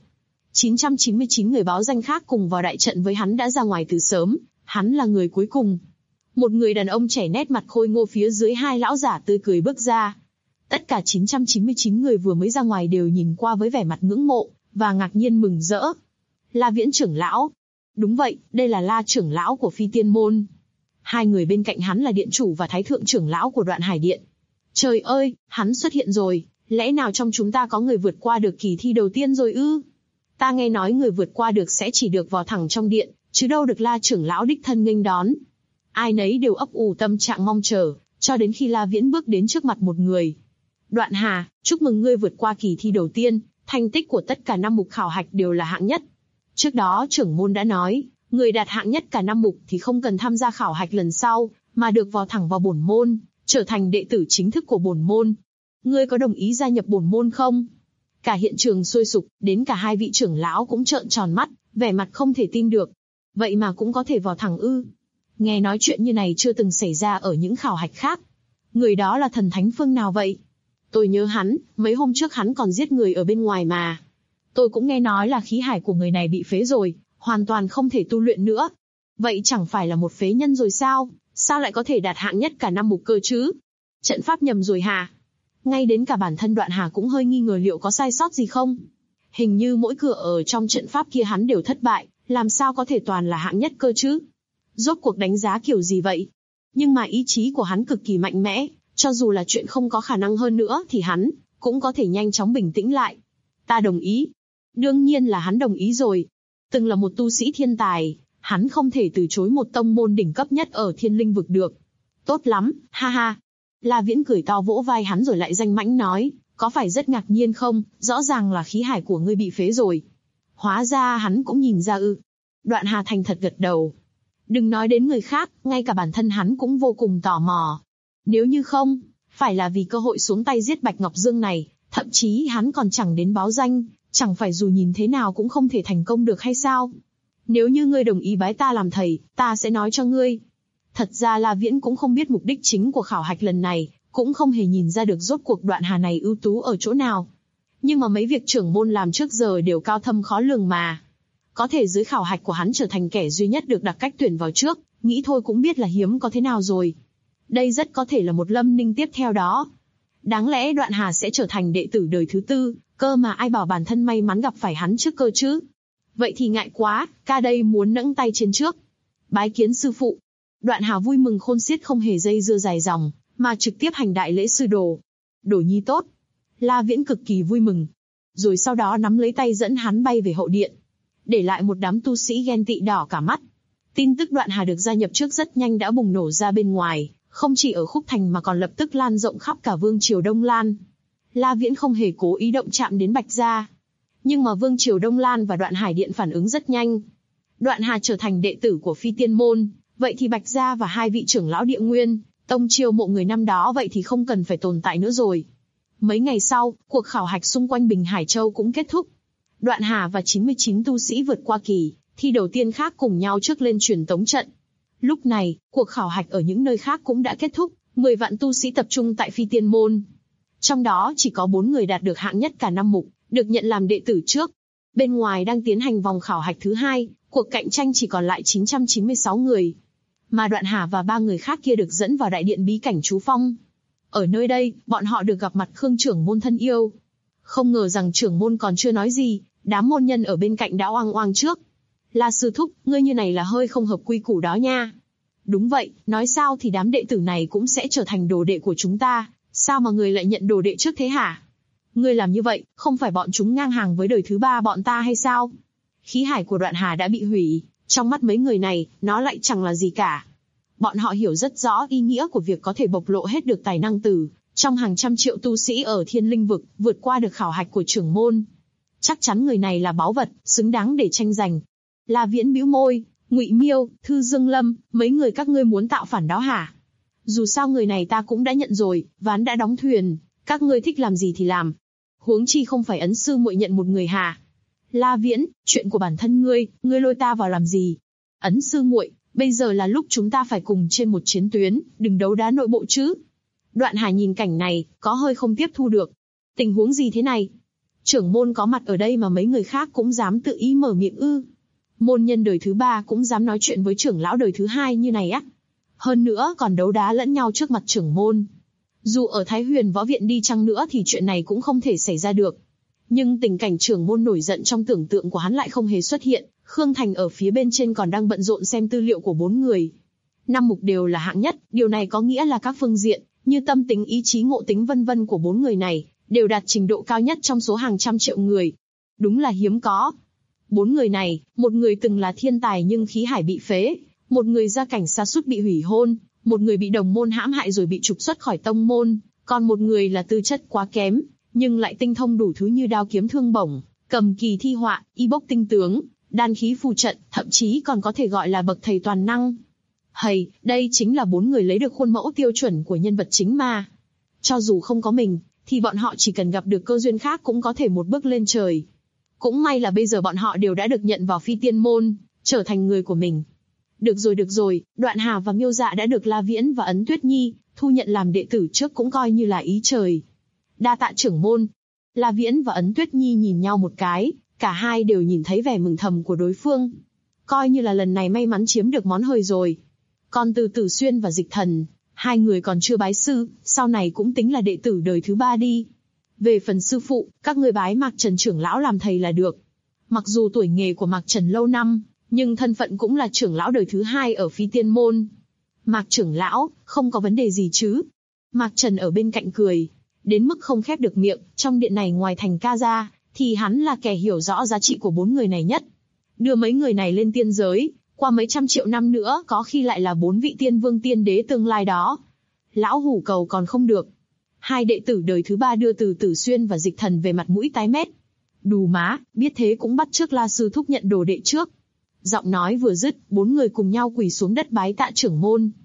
999 người báo danh khác cùng vào đại trận với hắn đã ra ngoài từ sớm, hắn là người cuối cùng. Một người đàn ông trẻ nét mặt khôi ngô phía dưới 2 lão giả tươi cười bước ra. Tất cả 999 người vừa mới ra ngoài đều nhìn qua với vẻ mặt ngưỡng mộ, và ngạc nhiên mừng rỡ. La Viễn trưởng lão. Đúng vậy, đây là La trưởng lão của Phi Tiên Môn. 2 người bên cạnh hắn là điện chủ và thái thượng trưởng lão của Đoạn Hải Điện. Trời ơi, hắn xuất hiện rồi, lẽ nào trong chúng ta có người vượt qua được kỳ thi đầu tiên rồi ư? Ta nghe nói người vượt qua được sẽ chỉ được vào thẳng trong điện, chứ đâu được La trưởng lão đích thân nghênh đón. Ai nấy đều ấp ủ tâm trạng mong chờ, cho đến khi La Viễn bước đến trước mặt một người. Đoạn Hà, chúc mừng ngươi vượt qua kỳ thi đầu tiên, thành tích của tất cả 5 mục khảo hạch đều là hạng nhất. Trước đó trưởng môn đã nói, người đạt hạng nhất cả 5 mục thì không cần tham gia khảo hạch lần sau, mà được vào thẳng vào bổn môn, trở thành đệ tử chính thức của bổn môn. Ngươi có đồng ý gia nhập bổn môn không? Cả hiện trường sôi sục, đến cả 2 vị trưởng lão cũng trợn tròn mắt, vẻ mặt không thể tin được. Vậy mà cũng có thể vào thẳng ư? Nghe nói chuyện như này chưa từng xảy ra ở những khảo hạch khác. Người đó là thần thánh phương nào vậy? Tôi nhớ hắn, mấy hôm trước hắn còn giết người ở bên ngoài mà. Tôi cũng nghe nói là khí hải của người này bị phế rồi, hoàn toàn không thể tu luyện nữa. Vậy chẳng phải là một phế nhân rồi sao? Sao lại có thể đạt hạng nhất cả 5 mục cơ chứ? Trận pháp nhầm rồi hả? Ngay đến cả bản thân Đoạn Hà cũng hơi nghi ngờ liệu có sai sót gì không. Hình như mỗi cửa ở trong trận pháp kia hắn đều thất bại, làm sao có thể toàn là hạng nhất cơ chứ? Rốt cuộc đánh giá kiểu gì vậy? Nhưng mà ý chí của hắn cực kỳ mạnh mẽ, cho dù là chuyện không có khả năng hơn nữa thì hắn cũng có thể nhanh chóng bình tĩnh lại. Ta đồng ý. Đương nhiên là hắn đồng ý rồi. Từng là một tu sĩ thiên tài, hắn không thể từ chối một tông môn đỉnh cấp nhất ở Thiên Linh vực được. Tốt lắm, ha ha. La Viễn cười to vỗ vai hắn rồi lại danh mãnh nói, có phải rất ngạc nhiên không, rõ ràng là khí hải của ngươi bị phế rồi. Hóa ra hắn cũng nhìn ra ư. Đoạn Hà thành thật gật đầu. Đừng nói đến người khác, ngay cả bản thân hắn cũng vô cùng tò mò. Nếu như không, phải là vì cơ hội xuống tay giết Bạch Ngọc Dương này, thậm chí hắn còn chẳng đến báo danh, chẳng phải dù nhìn thế nào cũng không thể thành công được hay sao? Nếu như ngươi đồng ý bái ta làm thầy, ta sẽ nói cho ngươi. Thật ra La Viễn cũng không biết mục đích chính của khảo hạch lần này, cũng không hề nhìn ra được rốt cuộc Đoạn Hà này ưu tú ở chỗ nào. Nhưng mà mấy việc trưởng môn làm trước giờ đều cao thâm khó lường mà. Có thể dưới khảo hạch của hắn trở thành kẻ duy nhất được đặt cách tuyển vào trước, nghĩ thôi cũng biết là hiếm có thế nào rồi. Đây rất có thể là một Lâm Ninh tiếp theo đó. Đáng lẽ Đoạn Hà sẽ trở thành đệ tử đời thứ 4, cơ mà ai bảo bản thân may mắn gặp phải hắn trước cơ chứ. Vậy thì ngại quá, ca đây muốn nẫng tay trên trước. Bái kiến sư phụ. Đoạn Hà vui mừng khôn xiết, không hề dây dưa dài dòng, mà trực tiếp hành đại lễ sư đồ. Đồ nhi tốt. La Viễn cực kỳ vui mừng. Rồi sau đó nắm lấy tay dẫn hắn bay về hậu điện. Để lại một đám tu sĩ ghen tị đỏ cả mắt. Tin tức Đoạn Hà được gia nhập trước rất nhanh đã bùng nổ ra bên ngoài, không chỉ ở Khúc Thành mà còn lập tức lan rộng khắp cả vương triều Đông Lan. La Viễn không hề cố ý động chạm đến Bạch gia. Nhưng mà vương triều Đông Lan và Đoạn Hải Điện phản ứng rất nhanh. Đoạn Hà trở thành đệ tử của Phi Tiên Môn, vậy thì Bạch gia và hai vị trưởng lão Địa Nguyên Tông chiêu mộ người năm đó vậy thì không cần phải tồn tại nữa rồi. Mấy ngày sau, cuộc khảo hạch xung quanh Bình Hải Châu cũng kết thúc. Đoạn Hà và 99 tu sĩ vượt qua kỳ thi đầu tiên khác cùng nhau trước lên truyền tống trận. Lúc này, cuộc khảo hạch ở những nơi khác cũng đã kết thúc, 10 vạn tu sĩ tập trung tại Phi Tiên Môn. Trong đó chỉ có 4 người đạt được hạng nhất cả năm mục, được nhận làm đệ tử trước. Bên ngoài đang tiến hành vòng khảo hạch thứ 2, cuộc cạnh tranh chỉ còn lại 996 người. Mà Đoạn Hà và 3 người khác kia được dẫn vào đại điện bí cảnh Chú Phong. Ở nơi đây, bọn họ được gặp mặt Khương trưởng môn thân yêu. Không ngờ rằng trưởng môn còn chưa nói gì, đám môn nhân ở bên cạnh đã oang oang trước. La sư thúc, ngươi như này là hơi không hợp quy củ đó nha. Đúng vậy, nói sao thì đám đệ tử này cũng sẽ trở thành đồ đệ của chúng ta, sao mà người lại nhận đồ đệ trước thế hả? Ngươi làm như vậy, không phải bọn chúng ngang hàng với đời thứ 3 bọn ta hay sao? Khí hải của Đoạn Hà đã bị hủy, trong mắt mấy người này, nó lại chẳng là gì cả. Bọn họ hiểu rất rõ ý nghĩa của việc có thể bộc lộ hết được tài năng từ trong hàng trăm triệu tu sĩ ở Thiên Linh vực, vượt qua được khảo hạch của trưởng môn. Chắc chắn người này là báu vật, xứng đáng để tranh giành. La Viễn bĩu môi, Ngụy Miêu, Thư Dương Lâm, mấy người các ngươi muốn tạo phản đó hả? Dù sao người này ta cũng đã nhận rồi, ván đã đóng thuyền, các ngươi thích làm gì thì làm. Huống chi không phải ấn sư muội nhận một người hả? La Viễn, chuyện của bản thân ngươi lôi ta vào làm gì? Ấn sư muội, bây giờ là lúc chúng ta phải cùng trên một chiến tuyến, đừng đấu đá nội bộ chứ. Đoạn Hà nhìn cảnh này, có hơi không tiếp thu được. Tình huống gì thế này? Trưởng môn có mặt ở đây mà mấy người khác cũng dám tự ý mở miệng ư? Môn nhân đời thứ 3 cũng dám nói chuyện với trưởng lão đời thứ 2 như này á? Hơn nữa còn đấu đá lẫn nhau trước mặt trưởng môn. Dù ở Thái Huyền Võ Viện đi chăng nữa thì chuyện này cũng không thể xảy ra được. Nhưng tình cảnh trưởng môn nổi giận trong tưởng tượng của hắn lại không hề xuất hiện. Khương Thành ở phía bên trên còn đang bận rộn xem tư liệu của 4 người. 5 mục đều là hạng nhất, điều này có nghĩa là các phương diện, như tâm tính, ý chí, ngộ tính vân vân của 4 người này, đều đạt trình độ cao nhất trong số hàng trăm triệu người. Đúng là hiếm có. 4 người này, một người từng là thiên tài nhưng khí hải bị phế, một người gia cảnh sa sút bị hủy hôn, một người bị đồng môn hãm hại rồi bị trục xuất khỏi tông môn, còn một người là tư chất quá kém, nhưng lại tinh thông đủ thứ như đao kiếm thương bổng, cầm kỳ thi họa, y bốc tinh tướng, đan khí phù trận, thậm chí còn có thể gọi là bậc thầy toàn năng. Hầy, đây chính là 4 người lấy được khuôn mẫu tiêu chuẩn của nhân vật chính mà. Cho dù không có mình, thì bọn họ chỉ cần gặp được cơ duyên khác cũng có thể một bước lên trời. Cũng may là bây giờ bọn họ đều đã được nhận vào Phi Tiên Môn, trở thành người của mình. Được rồi, Đoạn Hà và Miêu Dạ đã được La Viễn và Ấn Tuyết Nhi thu nhận làm đệ tử trước cũng coi như là ý trời. Đa tạ trưởng môn. La Viễn và Ấn Tuyết Nhi nhìn nhau một cái, cả hai đều nhìn thấy vẻ mừng thầm của đối phương. Coi như là lần này may mắn chiếm được món hời rồi. Còn từ Tử Xuyên và Dịch Thần, hai người còn chưa bái sư, sau này cũng tính là đệ tử đời thứ 3 đi. Về phần sư phụ, các ngươi bái Mạc Trần trưởng lão làm thầy là được. Mặc dù tuổi nghề của Mạc Trần lâu năm, nhưng thân phận cũng là trưởng lão đời thứ 2 ở Phi Tiên Môn. Mạc trưởng lão, không có vấn đề gì chứ? Mạc Trần ở bên cạnh cười, đến mức không khép được miệng, trong điện này ngoài Thành Ca ra, thì hắn là kẻ hiểu rõ giá trị của 4 người này nhất. Đưa mấy người này lên tiên giới, qua mấy trăm triệu năm nữa có khi lại là 4 vị tiên vương tiên đế tương lai đó. Lão hủ cầu còn không được. Hai đệ tử đời thứ 3 đưa từ Tử Xuyên và Dịch Thần về mặt mũi tái mét. Đù má, biết thế cũng bắt trước La sư thúc nhận đồ đệ trước. Giọng nói vừa dứt, 4 người cùng nhau quỳ xuống đất bái tạ trưởng môn.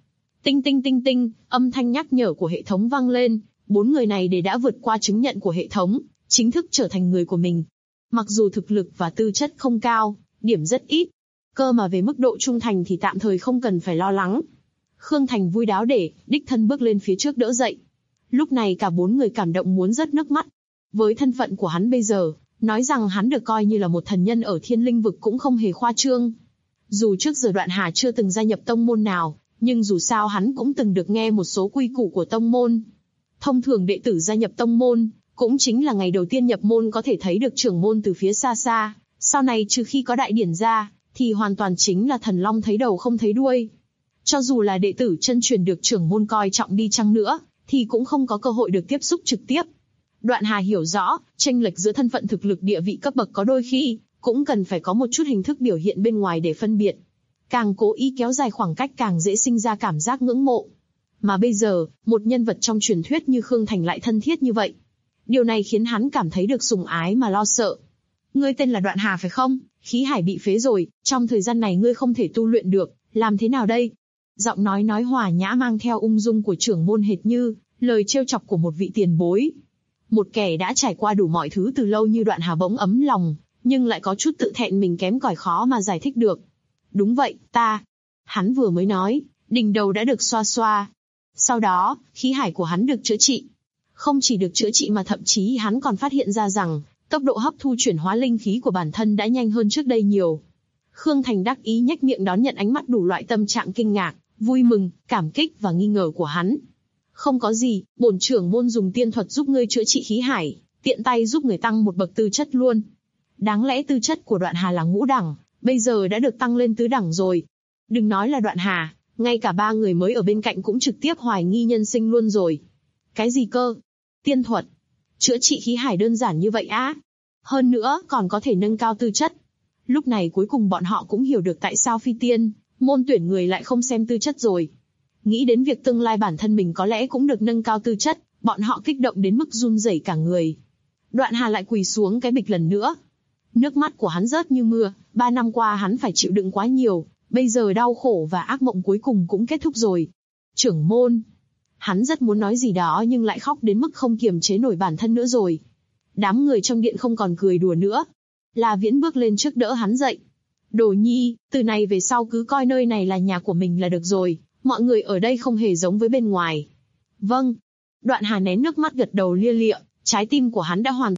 Tinh tinh tinh tinh, âm thanh nhắc nhở của hệ thống vang lên, 4 người này đều đã vượt qua chứng nhận của hệ thống, chính thức trở thành người của mình. Mặc dù thực lực và tư chất không cao, điểm rất ít, cơ mà về mức độ trung thành thì tạm thời không cần phải lo lắng. Khương Thành vui đáo để, đích thân bước lên phía trước đỡ dậy. Lúc này cả 4 người cảm động muốn rớt nước mắt. Với thân phận của hắn bây giờ, nói rằng hắn được coi như là một thần nhân ở Thiên Linh vực cũng không hề khoa trương. Dù trước giờ Đoạn Hà chưa từng gia nhập tông môn nào, nhưng dù sao hắn cũng từng được nghe một số quy củ của tông môn. Thông thường đệ tử gia nhập tông môn, cũng chính là ngày đầu tiên nhập môn có thể thấy được trưởng môn từ phía xa xa, sau này trừ khi có đại điển ra, thì hoàn toàn chính là thần long thấy đầu không thấy đuôi. Cho dù là đệ tử chân truyền được trưởng môn coi trọng đi chăng nữa, thì cũng không có cơ hội được tiếp xúc trực tiếp. Đoạn Hà hiểu rõ, chênh lệch giữa thân phận thực lực địa vị cấp bậc có đôi khi, cũng cần phải có một chút hình thức biểu hiện bên ngoài để phân biệt. Càng cố ý kéo dài khoảng cách càng dễ sinh ra cảm giác ngưỡng mộ. Mà bây giờ, một nhân vật trong truyền thuyết như Khương Thành lại thân thiết như vậy. Điều này khiến hắn cảm thấy được sủng ái mà lo sợ. Ngươi tên là Đoạn Hà phải không? Khí hải bị phế rồi, trong thời gian này ngươi không thể tu luyện được, làm thế nào đây? Giọng nói hòa nhã mang theo ung dung của trưởng môn hệt như lời trêu chọc của một vị tiền bối. Một kẻ đã trải qua đủ mọi thứ từ lâu như Đoạn Hà bỗng ấm lòng, nhưng lại có chút tự thẹn mình kém cỏi khó mà giải thích được. Đúng vậy, ta. Hắn vừa mới nói, đỉnh đầu đã được xoa xoa. Sau đó, khí hải của hắn được chữa trị. Không chỉ được chữa trị mà thậm chí hắn còn phát hiện ra rằng, tốc độ hấp thu chuyển hóa linh khí của bản thân đã nhanh hơn trước đây nhiều. Khương Thành đắc ý nhếch miệng đón nhận ánh mắt đủ loại tâm trạng kinh ngạc, vui mừng, cảm kích và nghi ngờ của hắn. Không có gì, bổn trưởng môn dùng tiên thuật giúp ngươi chữa trị khí hải, tiện tay giúp người tăng một bậc tư chất luôn. Đáng lẽ tư chất của Đoạn Hà là ngũ đẳng, bây giờ đã được tăng lên tứ đẳng rồi. Đừng nói là Đoạn Hà, ngay cả 3 người mới ở bên cạnh cũng trực tiếp hoài nghi nhân sinh luôn rồi. Cái gì cơ? Tiên thuật? Chữa trị khí hải đơn giản như vậy á? Hơn nữa, còn có thể nâng cao tư chất. Lúc này cuối cùng bọn họ cũng hiểu được tại sao Phi Tiên môn tuyển người lại không xem tư chất rồi. Nghĩ đến việc tương lai bản thân mình có lẽ cũng được nâng cao tư chất, bọn họ kích động đến mức run rẩy cả người. Đoạn Hà lại quỳ xuống cái bịch lần nữa. Nước mắt của hắn rớt như mưa, 3 năm qua hắn phải chịu đựng quá nhiều, bây giờ đau khổ và ác mộng cuối cùng cũng kết thúc rồi. Trưởng môn. Hắn rất muốn nói gì đó nhưng lại khóc đến mức không kiềm chế nổi bản thân nữa rồi. Đám người trong điện không còn cười đùa nữa. La Viễn bước lên trước đỡ hắn dậy. Đồ Nhi, từ này về sau cứ coi nơi này là nhà của mình là được rồi, mọi người ở đây không hề giống với bên ngoài. Vâng. Đoạn Hà nén nước mắt gật đầu lia lịa, trái tim của hắn đã hoàn.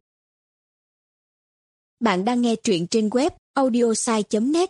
Bạn đang nghe truyện trên web audiosai.net.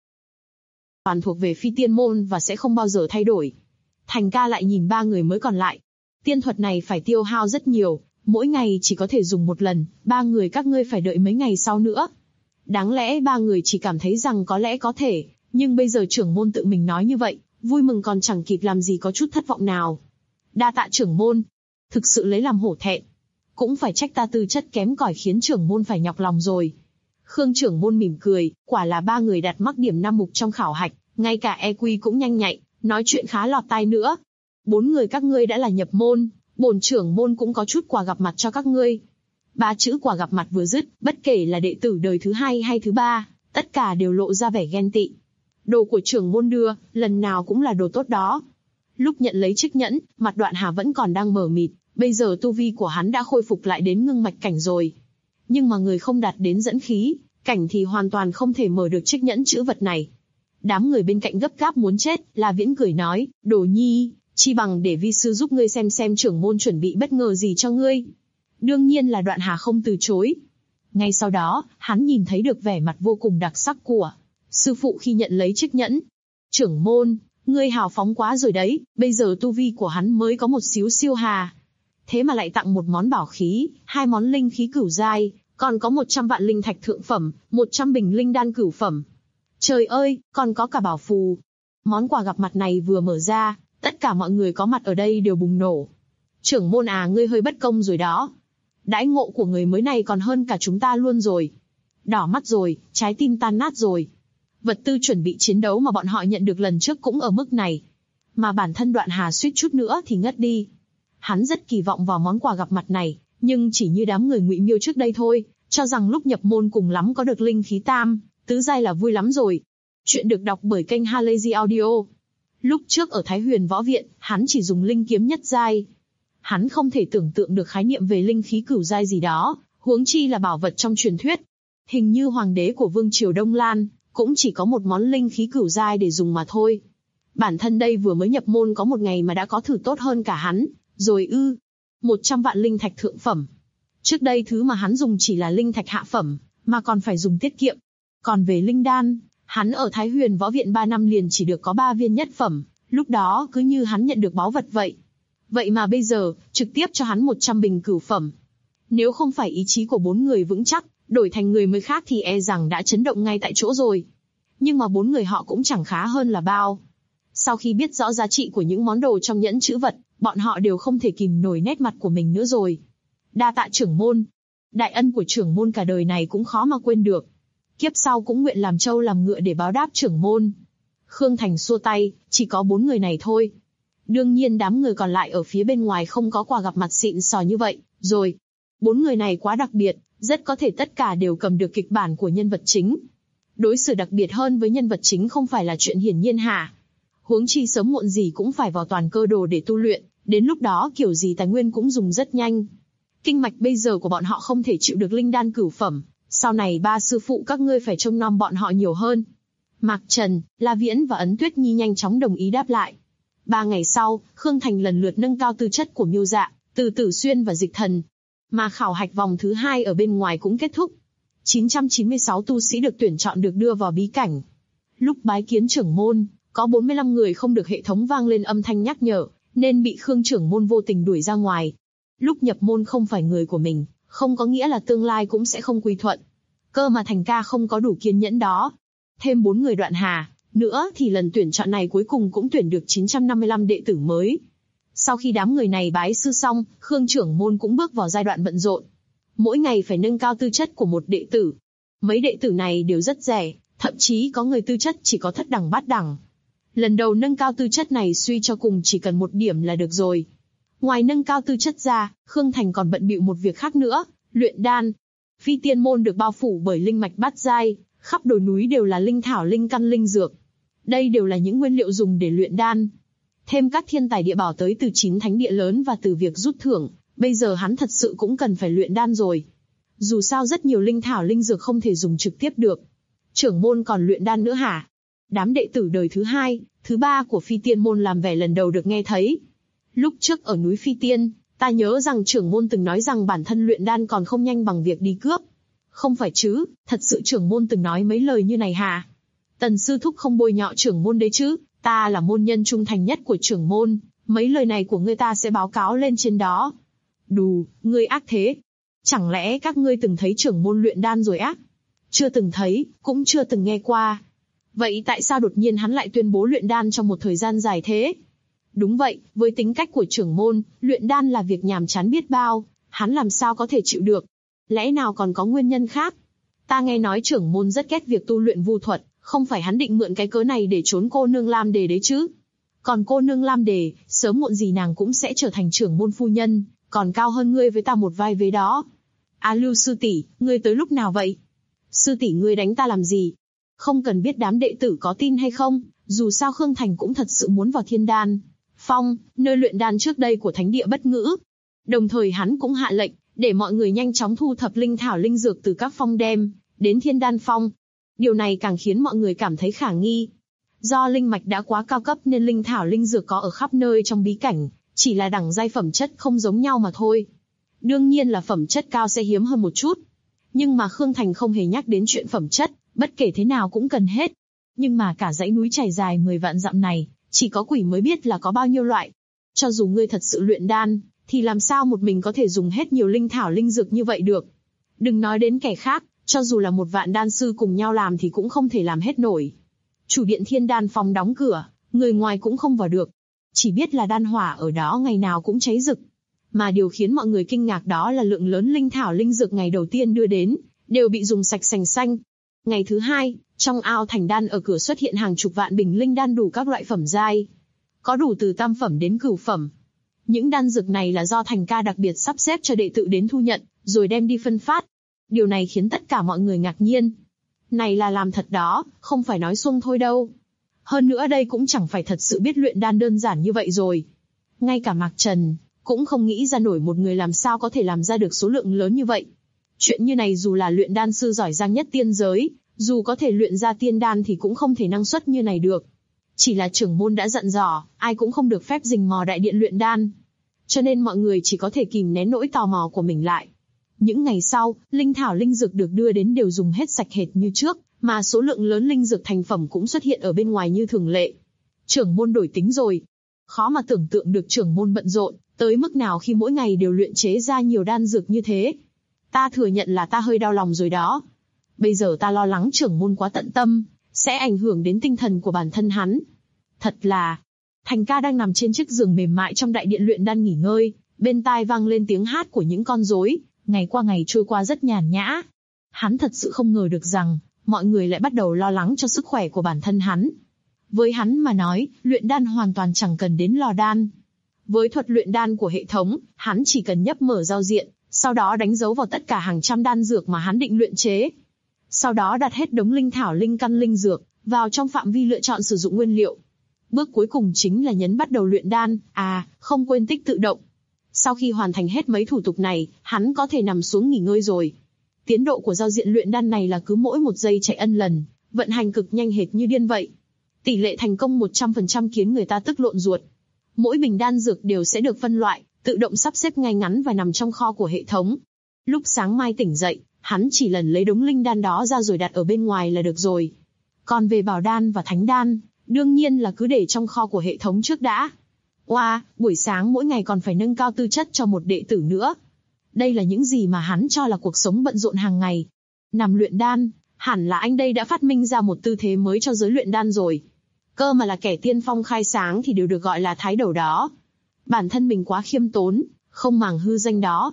Toàn thuộc về Phi Tiên môn và sẽ không bao giờ thay đổi. Thành ca lại nhìn 3 người mới còn lại. Tiên thuật này phải tiêu hao rất nhiều, mỗi ngày chỉ có thể dùng một lần, 3 người các ngươi phải đợi mấy ngày sau nữa. Đáng lẽ 3 người chỉ cảm thấy rằng có lẽ có thể, nhưng bây giờ trưởng môn tự mình nói như vậy, vui mừng còn chẳng kịp làm gì có chút thất vọng nào. Đa tạ trưởng môn, thực sự lấy làm hổ thẹn. Cũng phải trách ta tư chất kém cỏi khiến trưởng môn phải nhọc lòng rồi. Khương trưởng môn mỉm cười, quả là 3 người đạt mắc điểm 5 mục trong khảo hạch, ngay cả EQ cũng nhanh nhạy, nói chuyện khá lọt tai nữa. 4 người các ngươi đã là nhập môn, bổn trưởng môn cũng có chút quà gặp mặt cho các ngươi. 3 chữ quà gặp mặt vừa dứt, bất kể là đệ tử đời thứ 2 hay thứ 3, tất cả đều lộ ra vẻ ghen tị. Đồ của trưởng môn đưa, lần nào cũng là đồ tốt đó. Lúc nhận lấy chiếc nhẫn, mặt Đoạn Hà vẫn còn đang mờ mịt, bây giờ tu vi của hắn đã khôi phục lại đến ngưng mạch cảnh rồi. Nhưng mà người không đạt đến dẫn khí cảnh thì hoàn toàn không thể mở được chiếc nhẫn chữ vật này. Đám người bên cạnh gấp gáp muốn chết, La Viễn cười nói, Đồ Nhi, chi bằng để vi sư giúp ngươi xem trưởng môn chuẩn bị bất ngờ gì cho ngươi. Đương nhiên là Đoạn Hà không từ chối. Ngay sau đó, hắn nhìn thấy được vẻ mặt vô cùng đặc sắc của sư phụ khi nhận lấy chiếc nhẫn. Trưởng môn, ngươi hào phóng quá rồi đấy, bây giờ tu vi của hắn mới có một xíu siêu hà. Thế mà lại tặng một món bảo khí, 2 món linh khí cửu giai, còn có 100 vạn linh thạch thượng phẩm, 100 bình linh đan cửu phẩm. Trời ơi, còn có cả bảo phù. Món quà gặp mặt này vừa mở ra, tất cả mọi người có mặt ở đây đều bùng nổ. Trưởng môn à, ngươi hơi bất công rồi đó. Đãi ngộ của người mới này còn hơn cả chúng ta luôn rồi. Đỏ mắt rồi, trái tim tan nát rồi. Vật tư chuẩn bị chiến đấu mà bọn họ nhận được lần trước cũng ở mức này. Mà bản thân Đoạn Hà suýt chút nữa thì ngất đi. Hắn rất kỳ vọng vào món quà gặp mặt này, nhưng chỉ như đám người Ngụy Miêu trước đây thôi, cho rằng lúc nhập môn cùng lắm có được linh khí tam, tứ giai là vui lắm rồi. Chuyện được đọc bởi kênh Halazy Audio. Lúc trước ở Thái Huyền Võ Viện, hắn chỉ dùng linh kiếm nhất giai. Hắn không thể tưởng tượng được khái niệm về linh khí cửu giai gì đó, huống chi là bảo vật trong truyền thuyết. Hình như hoàng đế của Vương triều Đông Lan cũng chỉ có một món linh khí cửu giai để dùng mà thôi. Bản thân đây vừa mới nhập môn có một ngày mà đã có thử tốt hơn cả hắn, rồi ư. 100 vạn linh thạch thượng phẩm. Trước đây thứ mà hắn dùng chỉ là linh thạch hạ phẩm, mà còn phải dùng tiết kiệm. Còn về linh đan, hắn ở Thái Huyền Võ Viện 3 năm liền chỉ được có 3 viên nhất phẩm, lúc đó cứ như hắn nhận được báu vật vậy. Vậy mà bây giờ, trực tiếp cho hắn 100 bình cửu phẩm. Nếu không phải ý chí của 4 người vững chắc, đổi thành người mới khác thì e rằng đã chấn động ngay tại chỗ rồi. Nhưng mà 4 người họ cũng chẳng khá hơn là bao. Sau khi biết rõ giá trị của những món đồ trong nhẫn chữ vật, bọn họ đều không thể kìm nổi nét mặt của mình nữa rồi. Đa tạ trưởng môn. Đại ân của trưởng môn cả đời này cũng khó mà quên được. Kiếp sau cũng nguyện làm trâu làm ngựa để báo đáp trưởng môn. Khương Thành xua tay, chỉ có 4 người này thôi. Đương nhiên đám người còn lại ở phía bên ngoài không có quà gặp mặt xịn sò như vậy, rồi. 4 người này quá đặc biệt, rất có thể tất cả đều cầm được kịch bản của nhân vật chính. Đối xử đặc biệt hơn với nhân vật chính không phải là chuyện hiển nhiên hả? Huống chi sớm muộn gì cũng phải vào toàn cơ đồ để tu luyện, đến lúc đó kiểu gì tài nguyên cũng dùng rất nhanh. Kinh mạch bây giờ của bọn họ không thể chịu được linh đan cửu phẩm, sau này 3 sư phụ các ngươi phải trông nom bọn họ nhiều hơn. Mạc Trần, La Viễn và Ấn Tuyết Nhi nhanh chóng đồng ý đáp lại. 3 ngày sau, Khương Thành lần lượt nâng cao tư chất của Miêu Dạ, Từ Tử Xuyên và Dịch Thần. Mà khảo hạch vòng thứ 2 ở bên ngoài cũng kết thúc. 996 tu sĩ được tuyển chọn được đưa vào bí cảnh. Lúc bái kiến trưởng môn, có 45 người không được hệ thống vang lên âm thanh nhắc nhở, nên bị Khương trưởng môn vô tình đuổi ra ngoài. Lúc nhập môn không phải người của mình, không có nghĩa là tương lai cũng sẽ không quy thuận. Cơ mà Thành ca không có đủ kiên nhẫn đó. Thêm 4 người đoạn hà, nữa thì lần tuyển chọn này cuối cùng cũng tuyển được 955 đệ tử mới. Sau khi đám người này bái sư xong, Khương trưởng môn cũng bước vào giai đoạn bận rộn. Mỗi ngày phải nâng cao tư chất của một đệ tử. Mấy đệ tử này đều rất rẻ, thậm chí có người tư chất chỉ có thất đẳng bát đẳng. Lần đầu nâng cao tư chất này suy cho cùng chỉ cần 1 điểm là được rồi. Ngoài nâng cao tư chất ra, Khương Thành còn bận bịu một việc khác nữa, luyện đan. Phi tiên môn được bao phủ bởi linh mạch bát giai, khắp đồi núi đều là linh thảo linh căn linh dược. Đây đều là những nguyên liệu dùng để luyện đan. Thêm các thiên tài địa bảo tới từ 9 thánh địa lớn và từ việc rút thưởng, bây giờ hắn thật sự cũng cần phải luyện đan rồi. Dù sao rất nhiều linh thảo linh dược không thể dùng trực tiếp được. Trưởng môn còn luyện đan nữa hả? Đám đệ tử đời thứ 2, thứ 3 của Phi Tiên môn làm vẻ lần đầu được nghe thấy. Lúc trước ở núi Phi Tiên, ta nhớ rằng trưởng môn từng nói rằng bản thân luyện đan còn không nhanh bằng việc đi cướp. Không phải chứ, thật sự trưởng môn từng nói mấy lời như này hả? Tần sư thúc không bôi nhọ trưởng môn đấy chứ, ta là môn nhân trung thành nhất của trưởng môn, mấy lời này của ngươi ta sẽ báo cáo lên trên đó. Đù, ngươi ác thế. Chẳng lẽ các ngươi từng thấy trưởng môn luyện đan rồi á? Chưa từng thấy, cũng chưa từng nghe qua. Vậy tại sao đột nhiên hắn lại tuyên bố luyện đan trong một thời gian dài thế? Đúng vậy, với tính cách của trưởng môn, luyện đan là việc nhàm chán biết bao, hắn làm sao có thể chịu được? Lẽ nào còn có nguyên nhân khác? Ta nghe nói trưởng môn rất ghét việc tu luyện vu thuật, không phải hắn định mượn cái cớ này để trốn cô nương Lam Đề đấy chứ? Còn cô nương Lam Đề, sớm muộn gì nàng cũng sẽ trở thành trưởng môn phu nhân, còn cao hơn ngươi với ta một vai vế đó. A Lưu sư tỷ, ngươi tới lúc nào vậy? Sư tỷ ngươi đánh ta làm gì? Không cần biết đám đệ tử có tin hay không, dù sao Khương Thành cũng thật sự muốn vào Thiên Đan Phong, nơi luyện đan trước đây của thánh địa Bất Ngữ. Đồng thời hắn cũng hạ lệnh, để mọi người nhanh chóng thu thập linh thảo linh dược từ các phong đem đến Thiên Đan Phong. Điều này càng khiến mọi người cảm thấy khả nghi. Do linh mạch đã quá cao cấp nên linh thảo linh dược có ở khắp nơi trong bí cảnh, chỉ là đẳng giai phẩm chất không giống nhau mà thôi. Đương nhiên là phẩm chất cao sẽ hiếm hơn một chút. Nhưng mà Khương Thành không hề nhắc đến chuyện phẩm chất, bất kể thế nào cũng cần hết. Nhưng mà cả dãy núi trải dài 10 vạn dặm này, chỉ có quỷ mới biết là có bao nhiêu loại. Cho dù ngươi thật sự luyện đan, thì làm sao một mình có thể dùng hết nhiều linh thảo linh dược như vậy được? Đừng nói đến kẻ khác, cho dù là 1 vạn đan sư cùng nhau làm thì cũng không thể làm hết nổi. Chủ điện Thiên Đan Phong đóng cửa, người ngoài cũng không vào được. Chỉ biết là đan hỏa ở đó ngày nào cũng cháy rực. Mà điều khiến mọi người kinh ngạc đó là lượng lớn linh thảo linh dược ngày đầu tiên đưa đến, đều bị dùng sạch sành xanh. Ngày thứ 2, trong ao thành đan ở cửa xuất hiện hàng chục vạn bình linh đan đủ các loại phẩm giai. Có đủ từ tam phẩm đến cửu phẩm. Những đan dược này là do Thành ca đặc biệt sắp xếp cho đệ tử đến thu nhận, rồi đem đi phân phát. Điều này khiến tất cả mọi người ngạc nhiên. Này là làm thật đó, không phải nói suông thôi đâu. Hơn nữa đây cũng chẳng phải thật sự biết luyện đan đơn giản như vậy rồi. Ngay cả Mạc Trần cũng không nghĩ ra nổi một người làm sao có thể làm ra được số lượng lớn như vậy. Chuyện như này dù là luyện đan sư giỏi giang nhất tiên giới, dù có thể luyện ra tiên đan thì cũng không thể năng suất như này được. Chỉ là trưởng môn đã dặn dò, ai cũng không được phép rình mò đại điện luyện đan. Cho nên mọi người chỉ có thể kìm nén nỗi tò mò của mình lại. Những ngày sau, linh thảo linh dược được đưa đến đều dùng hết sạch hệt như trước, mà số lượng lớn linh dược thành phẩm cũng xuất hiện ở bên ngoài như thường lệ. Trưởng môn đổi tính rồi. Khó mà tưởng tượng được trưởng môn bận rộn tới mức nào khi mỗi ngày đều luyện chế ra nhiều đan dược như thế. Ta thừa nhận là ta hơi đau lòng rồi đó. Bây giờ ta lo lắng trưởng môn quá tận tâm, sẽ ảnh hưởng đến tinh thần của bản thân hắn. Thật là... Thành ca đang nằm trên chiếc giường mềm mại trong đại điện luyện đan nghỉ ngơi, bên tai vang lên tiếng hát của những con rối, ngày qua ngày trôi qua rất nhàn nhã. Hắn thật sự không ngờ được rằng, mọi người lại bắt đầu lo lắng cho sức khỏe của bản thân hắn. Với hắn mà nói, luyện đan hoàn toàn chẳng cần đến lò đan. Với thuật luyện đan của hệ thống, hắn chỉ cần nhấp mở giao diện, sau đó đánh dấu vào tất cả hàng trăm đan dược mà hắn định luyện chế. Sau đó đặt hết đống linh thảo linh căn linh dược vào trong phạm vi lựa chọn sử dụng nguyên liệu. Bước cuối cùng chính là nhấn bắt đầu luyện đan, không quên tích tự động. Sau khi hoàn thành hết mấy thủ tục này, hắn có thể nằm xuống nghỉ ngơi rồi. Tiến độ của giao diện luyện đan này là cứ mỗi 1 giây chạy N lần, vận hành cực nhanh hệt như điên vậy. Tỷ lệ thành công 100% khiến người ta tức lộn ruột. Mỗi bình đan dược đều sẽ được phân loại, tự động sắp xếp ngay ngắn và nằm trong kho của hệ thống. Lúc sáng mai tỉnh dậy, hắn chỉ lần lấy đống linh đan đó ra rồi đặt ở bên ngoài là được rồi. Còn về bảo đan và thánh đan, đương nhiên là cứ để trong kho của hệ thống trước đã. Buổi sáng mỗi ngày còn phải nâng cao tư chất cho một đệ tử nữa. Đây là những gì mà hắn cho là cuộc sống bận rộn hàng ngày. Nằm luyện đan, hẳn là anh đây đã phát minh ra một tư thế mới cho giới luyện đan rồi. Cơ mà là kẻ tiên phong khai sáng thì đều được gọi là thái đầu đó. Bản thân mình quá khiêm tốn, không màng hư danh đó,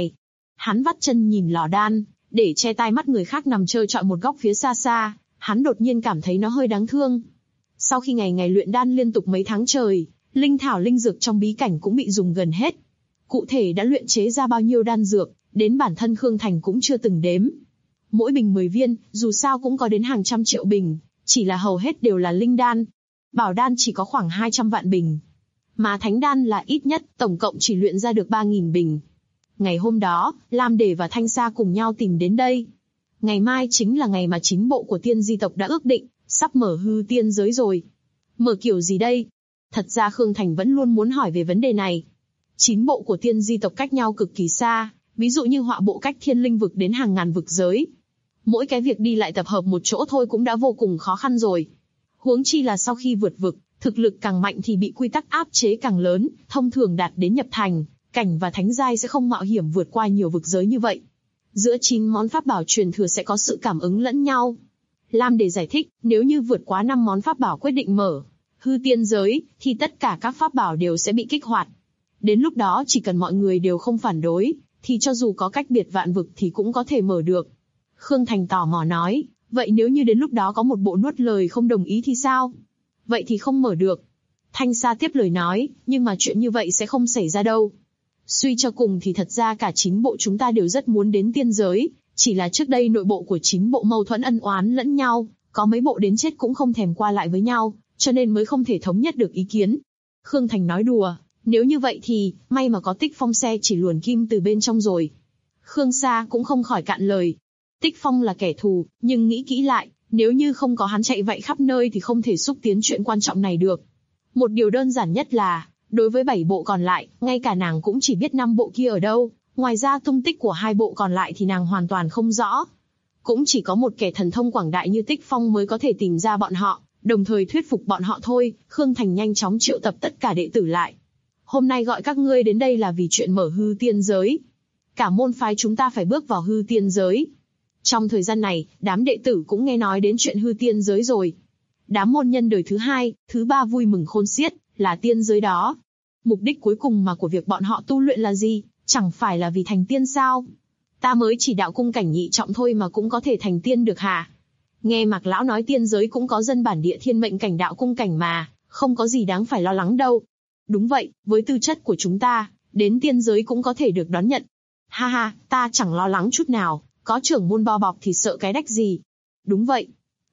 Hắn vắt chân nhìn lò đan, để che tai mắt người khác nằm chơi trọi một góc phía xa xa, hắn đột nhiên cảm thấy nó hơi đáng thương. Sau khi ngày ngày luyện đan liên tục mấy tháng trời, linh thảo linh dược trong bí cảnh cũng bị dùng gần hết. Cụ thể đã luyện chế ra bao nhiêu đan dược, đến bản thân Khương Thành cũng chưa từng đếm. Mỗi bình 10 viên, dù sao cũng có đến hàng trăm triệu bình, chỉ là hầu hết đều là linh đan. Bảo đan chỉ có khoảng 200 vạn bình. Mà thánh đan là ít nhất, tổng cộng chỉ luyện ra được 3.000 bình. Ngày hôm đó, Lam Đề và Thanh Sa cùng nhau tìm đến đây. Ngày mai chính là ngày mà chính bộ của tiên di tộc đã ước định, sắp mở hư tiên giới rồi. Mở kiểu gì đây? Thật ra Khương Thành vẫn luôn muốn hỏi về vấn đề này. 9 bộ của tiên di tộc cách nhau cực kỳ xa, ví dụ như họa bộ cách thiên linh vực đến hàng ngàn vực giới. Mỗi cái việc đi lại tập hợp một chỗ thôi cũng đã vô cùng khó khăn rồi. Huống chi là sau khi vượt vực, thực lực càng mạnh thì bị quy tắc áp chế càng lớn, thông thường đạt đến nhập thành, cảnh và thánh giai sẽ không mạo hiểm vượt qua nhiều vực giới như vậy. Giữa 9 món pháp bảo truyền thừa sẽ có sự cảm ứng lẫn nhau. Lam Đề giải thích, nếu như vượt quá 5 món pháp bảo quyết định mở hư tiên giới, thì tất cả các pháp bảo đều sẽ bị kích hoạt. Đến lúc đó chỉ cần mọi người đều không phản đối, thì cho dù có cách biệt vạn vực thì cũng có thể mở được. Khương Thành tò mò nói, vậy nếu như đến lúc đó có một bộ nuốt lời không đồng ý thì sao? Vậy thì không mở được. Thanh Sa tiếp lời nói, nhưng mà chuyện như vậy sẽ không xảy ra đâu. Suy cho cùng thì thật ra cả 9 bộ chúng ta đều rất muốn đến tiên giới, chỉ là trước đây nội bộ của 9 bộ mâu thuẫn ân oán lẫn nhau, có mấy bộ đến chết cũng không thèm qua lại với nhau, cho nên mới không thể thống nhất được ý kiến. Khương Thành nói đùa, nếu như vậy thì, may mà có Tích Phong xe chỉ luồn kim từ bên trong rồi. Khương Sa cũng không khỏi cạn lời. Tích Phong là kẻ thù, nhưng nghĩ kỹ lại, nếu như không có hắn chạy vậy khắp nơi thì không thể xúc tiến chuyện quan trọng này được. Một điều đơn giản nhất là, đối với 7 bộ còn lại, ngay cả nàng cũng chỉ biết 5 bộ kia ở đâu, ngoài ra tung tích của 2 bộ còn lại thì nàng hoàn toàn không rõ. Cũng chỉ có một kẻ thần thông quảng đại như Tích Phong mới có thể tìm ra bọn họ, đồng thời thuyết phục bọn họ thôi. Khương Thành nhanh chóng triệu tập tất cả đệ tử lại. Hôm nay gọi các ngươi đến đây là vì chuyện mở hư tiên giới. Cả môn phái chúng ta phải bước vào hư tiên giới. Trong thời gian này, đám đệ tử cũng nghe nói đến chuyện hư tiên giới rồi. Đám môn nhân đời thứ 2, thứ 3 vui mừng khôn xiết, là tiên giới đó. Mục đích cuối cùng mà của việc bọn họ tu luyện là gì? Chẳng phải là vì thành tiên sao? Ta mới chỉ đạo cung cảnh nhị trọng thôi mà cũng có thể thành tiên được hả? Nghe Mạc Lão nói tiên giới cũng có dân bản địa thiên mệnh cảnh đạo cung cảnh mà, không có gì đáng phải lo lắng đâu. Đúng vậy, với tư chất của chúng ta, đến tiên giới cũng có thể được đón nhận. Ha ha, ta chẳng lo lắng chút nào, có trưởng môn bao bọc thì sợ cái đách gì. Đúng vậy.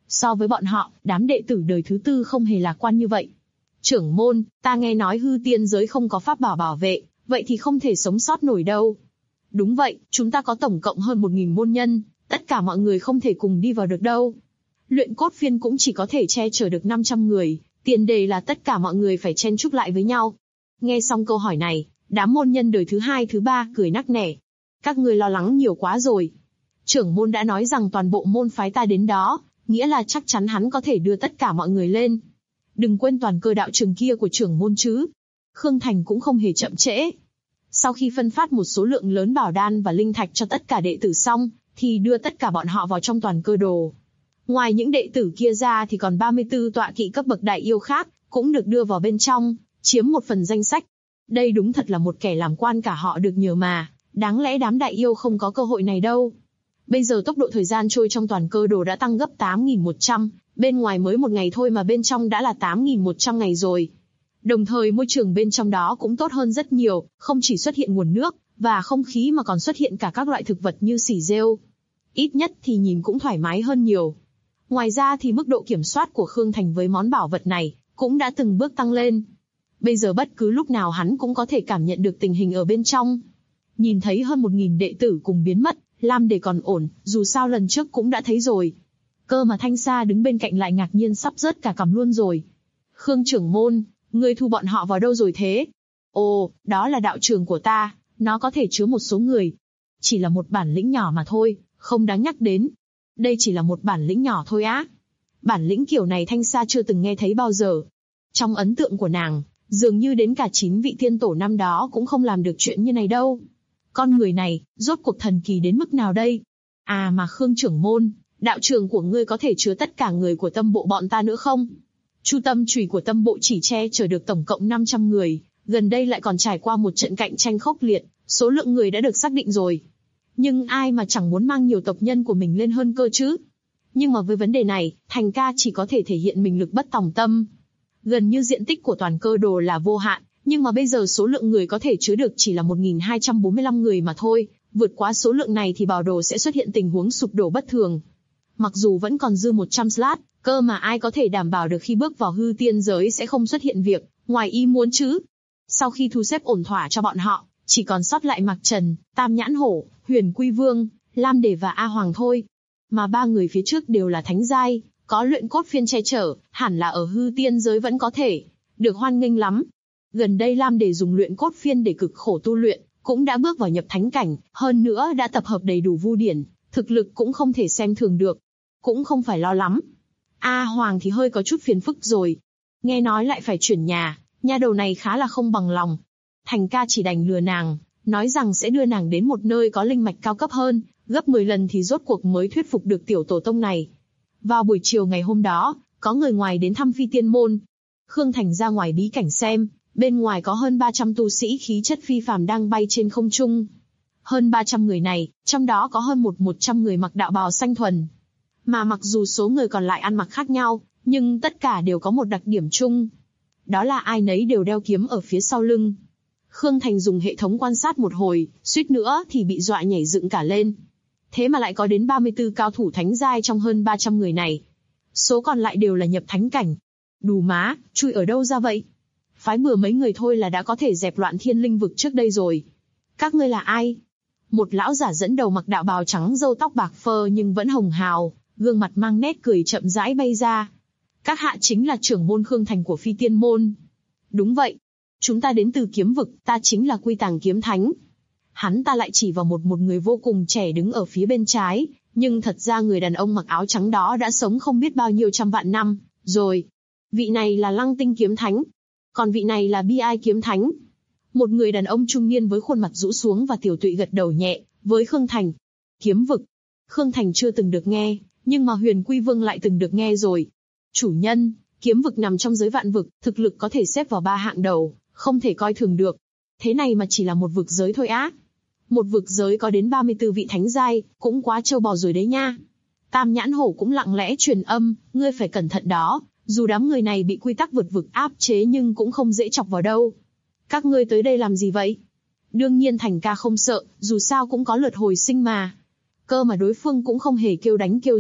So với bọn họ, đám đệ tử đời thứ tư không hề lạc quan như vậy. Trưởng môn, ta nghe nói hư tiên giới không có pháp bảo bảo vệ, vậy thì không thể sống sót nổi đâu. Đúng vậy, chúng ta có tổng cộng hơn 1000 môn nhân, tất cả mọi người không thể cùng đi vào được đâu. Luyện cốt phiên cũng chỉ có thể che chở được 500 người, tiền đề là tất cả mọi người phải chen chúc lại với nhau. Nghe xong câu hỏi này, đám môn nhân đời thứ hai thứ ba cười nắc nẻ. Các ngươi lo lắng nhiều quá rồi. Trưởng môn đã nói rằng toàn bộ môn phái ta đến đó, nghĩa là chắc chắn hắn có thể đưa tất cả mọi người lên. Đừng quên toàn cơ đạo trường kia của trưởng môn chứ. Khương Thành cũng không hề chậm trễ. Sau khi phân phát một số lượng lớn bảo đan và linh thạch cho tất cả đệ tử xong, thì đưa tất cả bọn họ vào trong toàn cơ đồ. Ngoài những đệ tử kia ra thì còn 34 tọa kỵ cấp bậc đại yêu khác, cũng được đưa vào bên trong, chiếm một phần danh sách. Đây đúng thật là một kẻ làm quan cả họ được nhờ mà, đáng lẽ đám đại yêu không có cơ hội này đâu. Bây giờ tốc độ thời gian trôi trong toàn cơ đồ đã tăng gấp 8.100, bên ngoài mới một ngày thôi mà bên trong đã là 8.100 ngày rồi. Đồng thời môi trường bên trong đó cũng tốt hơn rất nhiều, không chỉ xuất hiện nguồn nước và không khí mà còn xuất hiện cả các loại thực vật như xỉ rêu. Ít nhất thì nhìn cũng thoải mái hơn nhiều. Ngoài ra thì mức độ kiểm soát của Khương Thành với món bảo vật này cũng đã từng bước tăng lên. Bây giờ bất cứ lúc nào hắn cũng có thể cảm nhận được tình hình ở bên trong. Nhìn thấy hơn 1000 đệ tử cùng biến mất, Lam Đề còn ổn, dù sao lần trước cũng đã thấy rồi. Cơ mà Thanh Sa đứng bên cạnh lại ngạc nhiên sắp rớt cả cằm luôn rồi. Khương trưởng môn, ngươi thu bọn họ vào đâu rồi thế? Ồ, đó là đạo trường của ta, nó có thể chứa một số người. Chỉ là một bản lĩnh nhỏ mà thôi, không đáng nhắc đến. Đây chỉ là một bản lĩnh nhỏ thôi á. Bản lĩnh kiểu này Thanh Sa chưa từng nghe thấy bao giờ. Trong ấn tượng của nàng, dường như đến cả 9 vị tiên tổ năm đó cũng không làm được chuyện như này đâu. Con người này, rốt cuộc thần kỳ đến mức nào đây? À mà Khương trưởng môn, đạo trường của ngươi có thể chứa tất cả người của tâm bộ bọn ta nữa không? Chu tâm chùy của tâm bộ chỉ che chở được tổng cộng 500 người, gần đây lại còn trải qua một trận cạnh tranh khốc liệt, số lượng người đã được xác định rồi. Nhưng ai mà chẳng muốn mang nhiều tộc nhân của mình lên hơn cơ chứ? Nhưng mà với vấn đề này, Thành ca chỉ có thể thể hiện mình lực bất tòng tâm. Gần như diện tích của toàn cơ đồ là vô hạn, nhưng mà bây giờ số lượng người có thể chứa được chỉ là 1245 người mà thôi, vượt quá số lượng này thì bảo đồ sẽ xuất hiện tình huống sụp đổ bất thường. Mặc dù vẫn còn dư 100 slot, cơ mà ai có thể đảm bảo được khi bước vào hư tiên giới sẽ không xuất hiện việc ngoài ý muốn chứ? Sau khi thu xếp ổn thỏa cho bọn họ, chỉ còn sót lại Mạc Trần, Tam Nhãn Hổ, Huyền Quy Vương, Lam Đề và A Hoàng thôi. Mà ba người phía trước đều là thánh giai, có luyện cốt phiên che chở, hẳn là ở hư tiên giới vẫn có thể được hoan nghênh lắm. Gần đây Lam Đề dùng luyện cốt phiên để cực khổ tu luyện, cũng đã bước vào nhập thánh cảnh, hơn nữa đã tập hợp đầy đủ vu điển, thực lực cũng không thể xem thường được. Cũng không phải lo lắm. A Hoàng thì hơi có chút phiền phức rồi. Nghe nói lại phải chuyển nhà, nha đầu này khá là không bằng lòng. Thành ca chỉ đành lừa nàng, nói rằng sẽ đưa nàng đến một nơi có linh mạch cao cấp hơn, gấp 10 lần thì rốt cuộc mới thuyết phục được tiểu tổ tông này. Vào buổi chiều ngày hôm đó, có người ngoài đến thăm Phi Tiên Môn. Khương Thành ra ngoài bí cảnh xem, bên ngoài có hơn 300 tu sĩ khí chất phi phàm đang bay trên không trung. Hơn 300 người này, trong đó có hơn 100 người mặc đạo bào xanh thuần. Mà mặc dù số người còn lại ăn mặc khác nhau, nhưng tất cả đều có một đặc điểm chung. Đó là ai nấy đều đeo kiếm ở phía sau lưng. Khương Thành dùng hệ thống quan sát một hồi, suýt nữa thì bị dọa nhảy dựng cả lên. Thế mà lại có đến 34 cao thủ thánh giai trong hơn 300 người này. Số còn lại đều là nhập thánh cảnh. Đù má, chui ở đâu ra vậy? Phái bừa mấy người thôi là đã có thể dẹp loạn thiên linh vực trước đây rồi. Các ngươi là ai? Một lão giả dẫn đầu mặc đạo bào trắng râu tóc bạc phơ nhưng vẫn hồng hào, gương mặt mang nét cười chậm rãi bay ra. Các hạ chính là trưởng môn Khương Thành của Phi Tiên Môn. Đúng vậy. Chúng ta đến từ kiếm vực, ta chính là Quy Tàng Kiếm Thánh. Hắn ta lại chỉ vào một người vô cùng trẻ đứng ở phía bên trái, nhưng thật ra người đàn ông mặc áo trắng đó đã sống không biết bao nhiêu trăm vạn năm, rồi. Vị này là Lăng Tinh Kiếm Thánh. Còn vị này là Bi Ai Kiếm Thánh. Một người đàn ông trung niên với khuôn mặt rũ xuống và tiểu tụy gật đầu nhẹ, với Khương Thành. Kiếm vực. Khương Thành chưa từng được nghe, nhưng mà Huyền Quy Vương lại từng được nghe rồi. Chủ nhân, kiếm vực nằm trong giới vạn vực, thực lực có thể xếp vào 3 hạng đầu, không thể coi thường được. Thế này mà chỉ là một vực giới thôi á. Một vực giới có đến 34 vị thánh giai, cũng quá trâu bò rồi đấy nha. Tam Nhãn Hổ cũng lặng lẽ truyền âm, ngươi phải cẩn thận đó, dù đám người này bị quy tắc vượt vực áp chế nhưng cũng không dễ chọc vào đâu. Các ngươi tới đây làm gì vậy? Đương nhiên Thành ca không sợ, dù sao cũng có lượt hồi sinh mà. Cơ mà đối phương cũng không hề kêu đánh kêu giết,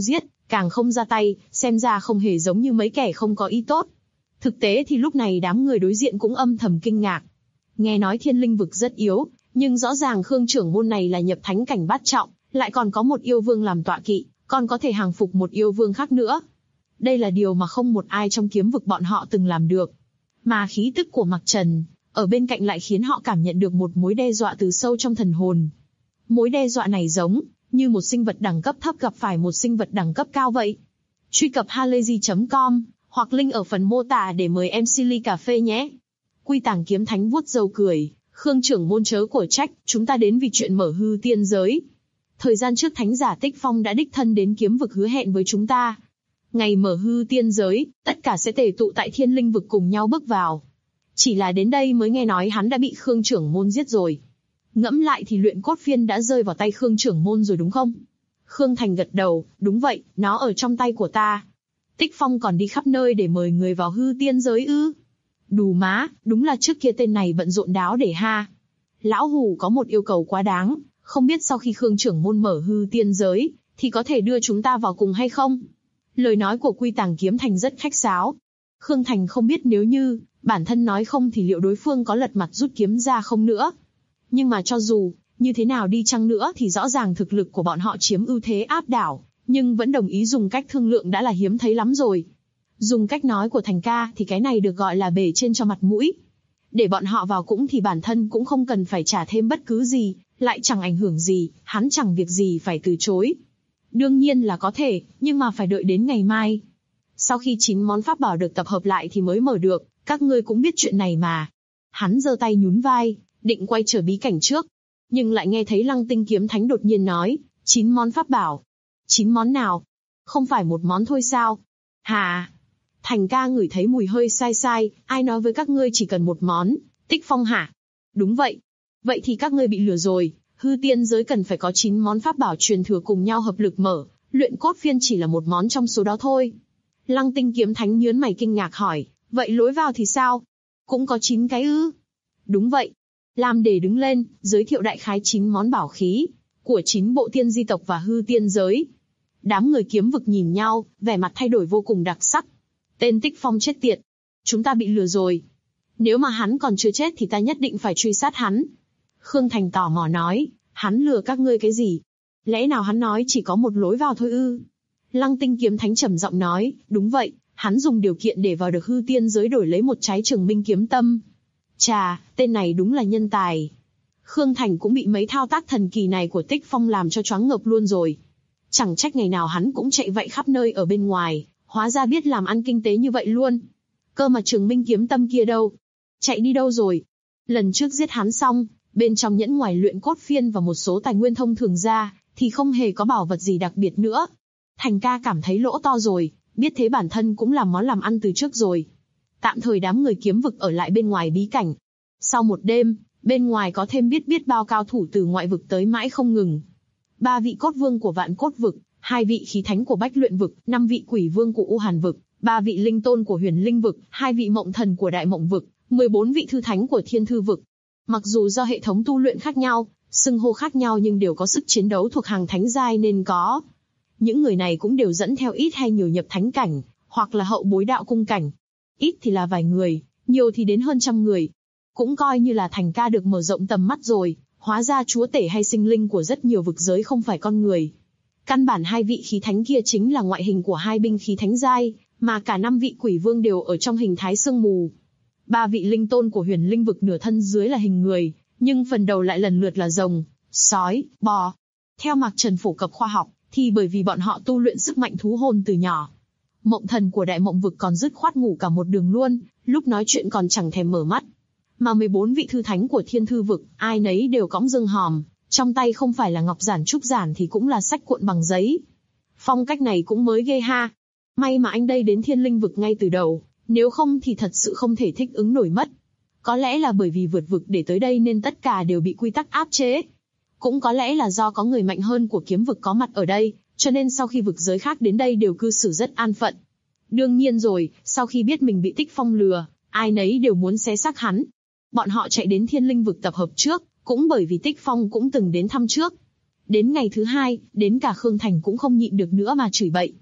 càng không ra tay, xem ra không hề giống như mấy kẻ không có ý tốt. Thực tế thì lúc này đám người đối diện cũng âm thầm kinh ngạc. Nghe nói thiên linh vực rất yếu, nhưng rõ ràng Khương trưởng môn này là nhập thánh cảnh bát trọng, lại còn có một yêu vương làm tọa kỵ, còn có thể hàng phục một yêu vương khác nữa. Đây là điều mà không một ai trong kiếm vực bọn họ từng làm được. Mà khí tức của Mặc Trần, ở bên cạnh lại khiến họ cảm nhận được một mối đe dọa từ sâu trong thần hồn. Mối đe dọa này giống như một sinh vật đẳng cấp thấp gặp phải một sinh vật đẳng cấp cao vậy. Truy cập halayzi.com hoặc link ở phần mô tả để mời em ly cà phê nhé. Quy Tàng Kiếm Thánh vuốt râu cười, Khương trưởng môn chớ của trách, chúng ta đến vì chuyện mở hư tiên giới. Thời gian trước thánh giả Tích Phong đã đích thân đến kiếm vực hứa hẹn với chúng ta. Ngày mở hư tiên giới, tất cả sẽ tề tụ tại thiên linh vực cùng nhau bước vào. Chỉ là đến đây mới nghe nói hắn đã bị Khương trưởng môn giết rồi. Ngẫm lại thì luyện cốt phiên đã rơi vào tay Khương trưởng môn rồi đúng không? Khương Thành gật đầu, đúng vậy, nó ở trong tay của ta. Tích Phong còn đi khắp nơi để mời người vào hư tiên giới ư? Đù má, đúng là trước kia tên này bận rộn đáo để ha. Lão Hủ có một yêu cầu quá đáng, không biết sau khi Khương trưởng môn mở hư tiên giới, thì có thể đưa chúng ta vào cùng hay không? Lời nói của Quy Tàng Kiếm Thành rất khách sáo. Khương Thành không biết nếu như bản thân nói không thì liệu đối phương có lật mặt rút kiếm ra không nữa. Nhưng mà cho dù như thế nào đi chăng nữa thì rõ ràng thực lực của bọn họ chiếm ưu thế áp đảo, nhưng vẫn đồng ý dùng cách thương lượng đã là hiếm thấy lắm rồi. Dùng cách nói của Thành ca thì cái này được gọi là bề trên cho mặt mũi. Để bọn họ vào cũng thì bản thân cũng không cần phải trả thêm bất cứ gì, lại chẳng ảnh hưởng gì, hắn chẳng việc gì phải từ chối. Đương nhiên là có thể, nhưng mà phải đợi đến ngày mai. Sau khi 9 món pháp bảo được tập hợp lại thì mới mở được, các ngươi cũng biết chuyện này mà. Hắn giơ tay nhún vai, định quay trở bí cảnh trước. Nhưng lại nghe thấy Lăng Tinh Kiếm Thánh đột nhiên nói, 9 món pháp bảo. 9 món nào? Không phải một món thôi sao? Hà! Thành ca ngửi thấy mùi hơi sai sai, ai nói với các ngươi chỉ cần một món, Tích Phong hả? Đúng vậy. Vậy thì các ngươi bị lừa rồi, hư tiên giới cần phải có 9 món pháp bảo truyền thừa cùng nhau hợp lực mở, luyện cốt phiên chỉ là một món trong số đó thôi. Lăng Tinh Kiếm Thánh nhớn mày kinh ngạc hỏi, vậy lối vào thì sao? Cũng có 9 cái ư? Đúng vậy. Lam Đề đứng lên, giới thiệu đại khái 9 món bảo khí của 9 bộ tiên di tộc và hư tiên giới. Đám người kiếm vực nhìn nhau, vẻ mặt thay đổi vô cùng đặc sắc. Tên Tích Phong chết tiệt. Chúng ta bị lừa rồi. Nếu mà hắn còn chưa chết thì ta nhất định phải truy sát hắn. Khương Thành tò mò nói, hắn lừa các ngươi cái gì? Lẽ nào hắn nói chỉ có một lối vào thôi ư? Lăng Tinh Kiếm Thánh trầm giọng nói, đúng vậy, hắn dùng điều kiện để vào được hư tiên giới đổi lấy một trái Trường Minh kiếm tâm. Chà, tên này đúng là nhân tài. Khương Thành cũng bị mấy thao tác thần kỳ này của Tích Phong làm cho choáng ngợp luôn rồi. Chẳng trách ngày nào hắn cũng chạy vậy khắp nơi ở bên ngoài, hóa ra biết làm ăn kinh tế như vậy luôn. Cơ mà Trường Minh kiếm tâm kia đâu? Chạy đi đâu rồi? Lần trước giết hắn xong, bên trong nhẫn ngoài luyện cốt phiên và một số tài nguyên thông thường ra, thì không hề có bảo vật gì đặc biệt nữa. Thành ca cảm thấy lỗ to rồi, biết thế bản thân cũng làm món làm ăn từ trước rồi. Tạm thời đám người kiếm vực ở lại bên ngoài bí cảnh. Sau một đêm, bên ngoài có thêm biết bao cao thủ từ ngoại vực tới mãi không ngừng. 3 vị cốt vương của Vạn Cốt vực, 2 vị khí thánh của Bách Luyện vực, 5 vị quỷ vương của U Hàn vực, 3 vị linh tôn của Huyền Linh vực, 2 vị mộng thần của Đại Mộng vực, 14 vị thư thánh của Thiên Thư vực. Mặc dù do hệ thống tu luyện khác nhau, xưng hô khác nhau nhưng đều có sức chiến đấu thuộc hàng thánh giai nên có. Những người này cũng đều dẫn theo ít hay nhiều nhập thánh cảnh, hoặc là hậu bối đạo cung cảnh. Ít thì là vài người, nhiều thì đến hơn trăm người. Cũng coi như là Thành ca được mở rộng tầm mắt rồi, hóa ra chúa tể hay sinh linh của rất nhiều vực giới không phải con người. Căn bản 2 vị khí thánh kia chính là ngoại hình của 2 binh khí thánh giai, mà cả 5 vị quỷ vương đều ở trong hình thái sương mù. 3 vị linh tôn của Huyền Linh vực nửa thân dưới là hình người, nhưng phần đầu lại lần lượt là rồng, sói, bò. Theo Mạc Trần phổ cập khoa học, thì bởi vì bọn họ tu luyện sức mạnh thú hồn từ nhỏ. Mộng thần của Đại Mộng vực còn dứt khoát ngủ cả một đường luôn, lúc nói chuyện còn chẳng thèm mở mắt. Mà 14 vị thư thánh của Thiên Thư vực, ai nấy đều cõng dương hòm, trong tay không phải là ngọc giản trúc giản thì cũng là sách cuộn bằng giấy. Phong cách này cũng mới ghê ha. May mà anh đây đến Thiên Linh vực ngay từ đầu, nếu không thì thật sự không thể thích ứng nổi mất. Có lẽ là bởi vì vượt vực để tới đây nên tất cả đều bị quy tắc áp chế. Cũng có lẽ là do có người mạnh hơn của kiếm vực có mặt ở đây, cho nên sau khi vực giới khác đến đây đều cư xử rất an phận. Đương nhiên rồi, sau khi biết mình bị Tích Phong lừa, ai nấy đều muốn xé xác hắn. Bọn họ chạy đến Thiên Linh vực tập hợp trước, cũng bởi vì Tích Phong cũng từng đến thăm trước. Đến ngày thứ 2, đến cả Khương Thành cũng không nhịn được nữa mà chửi bậy.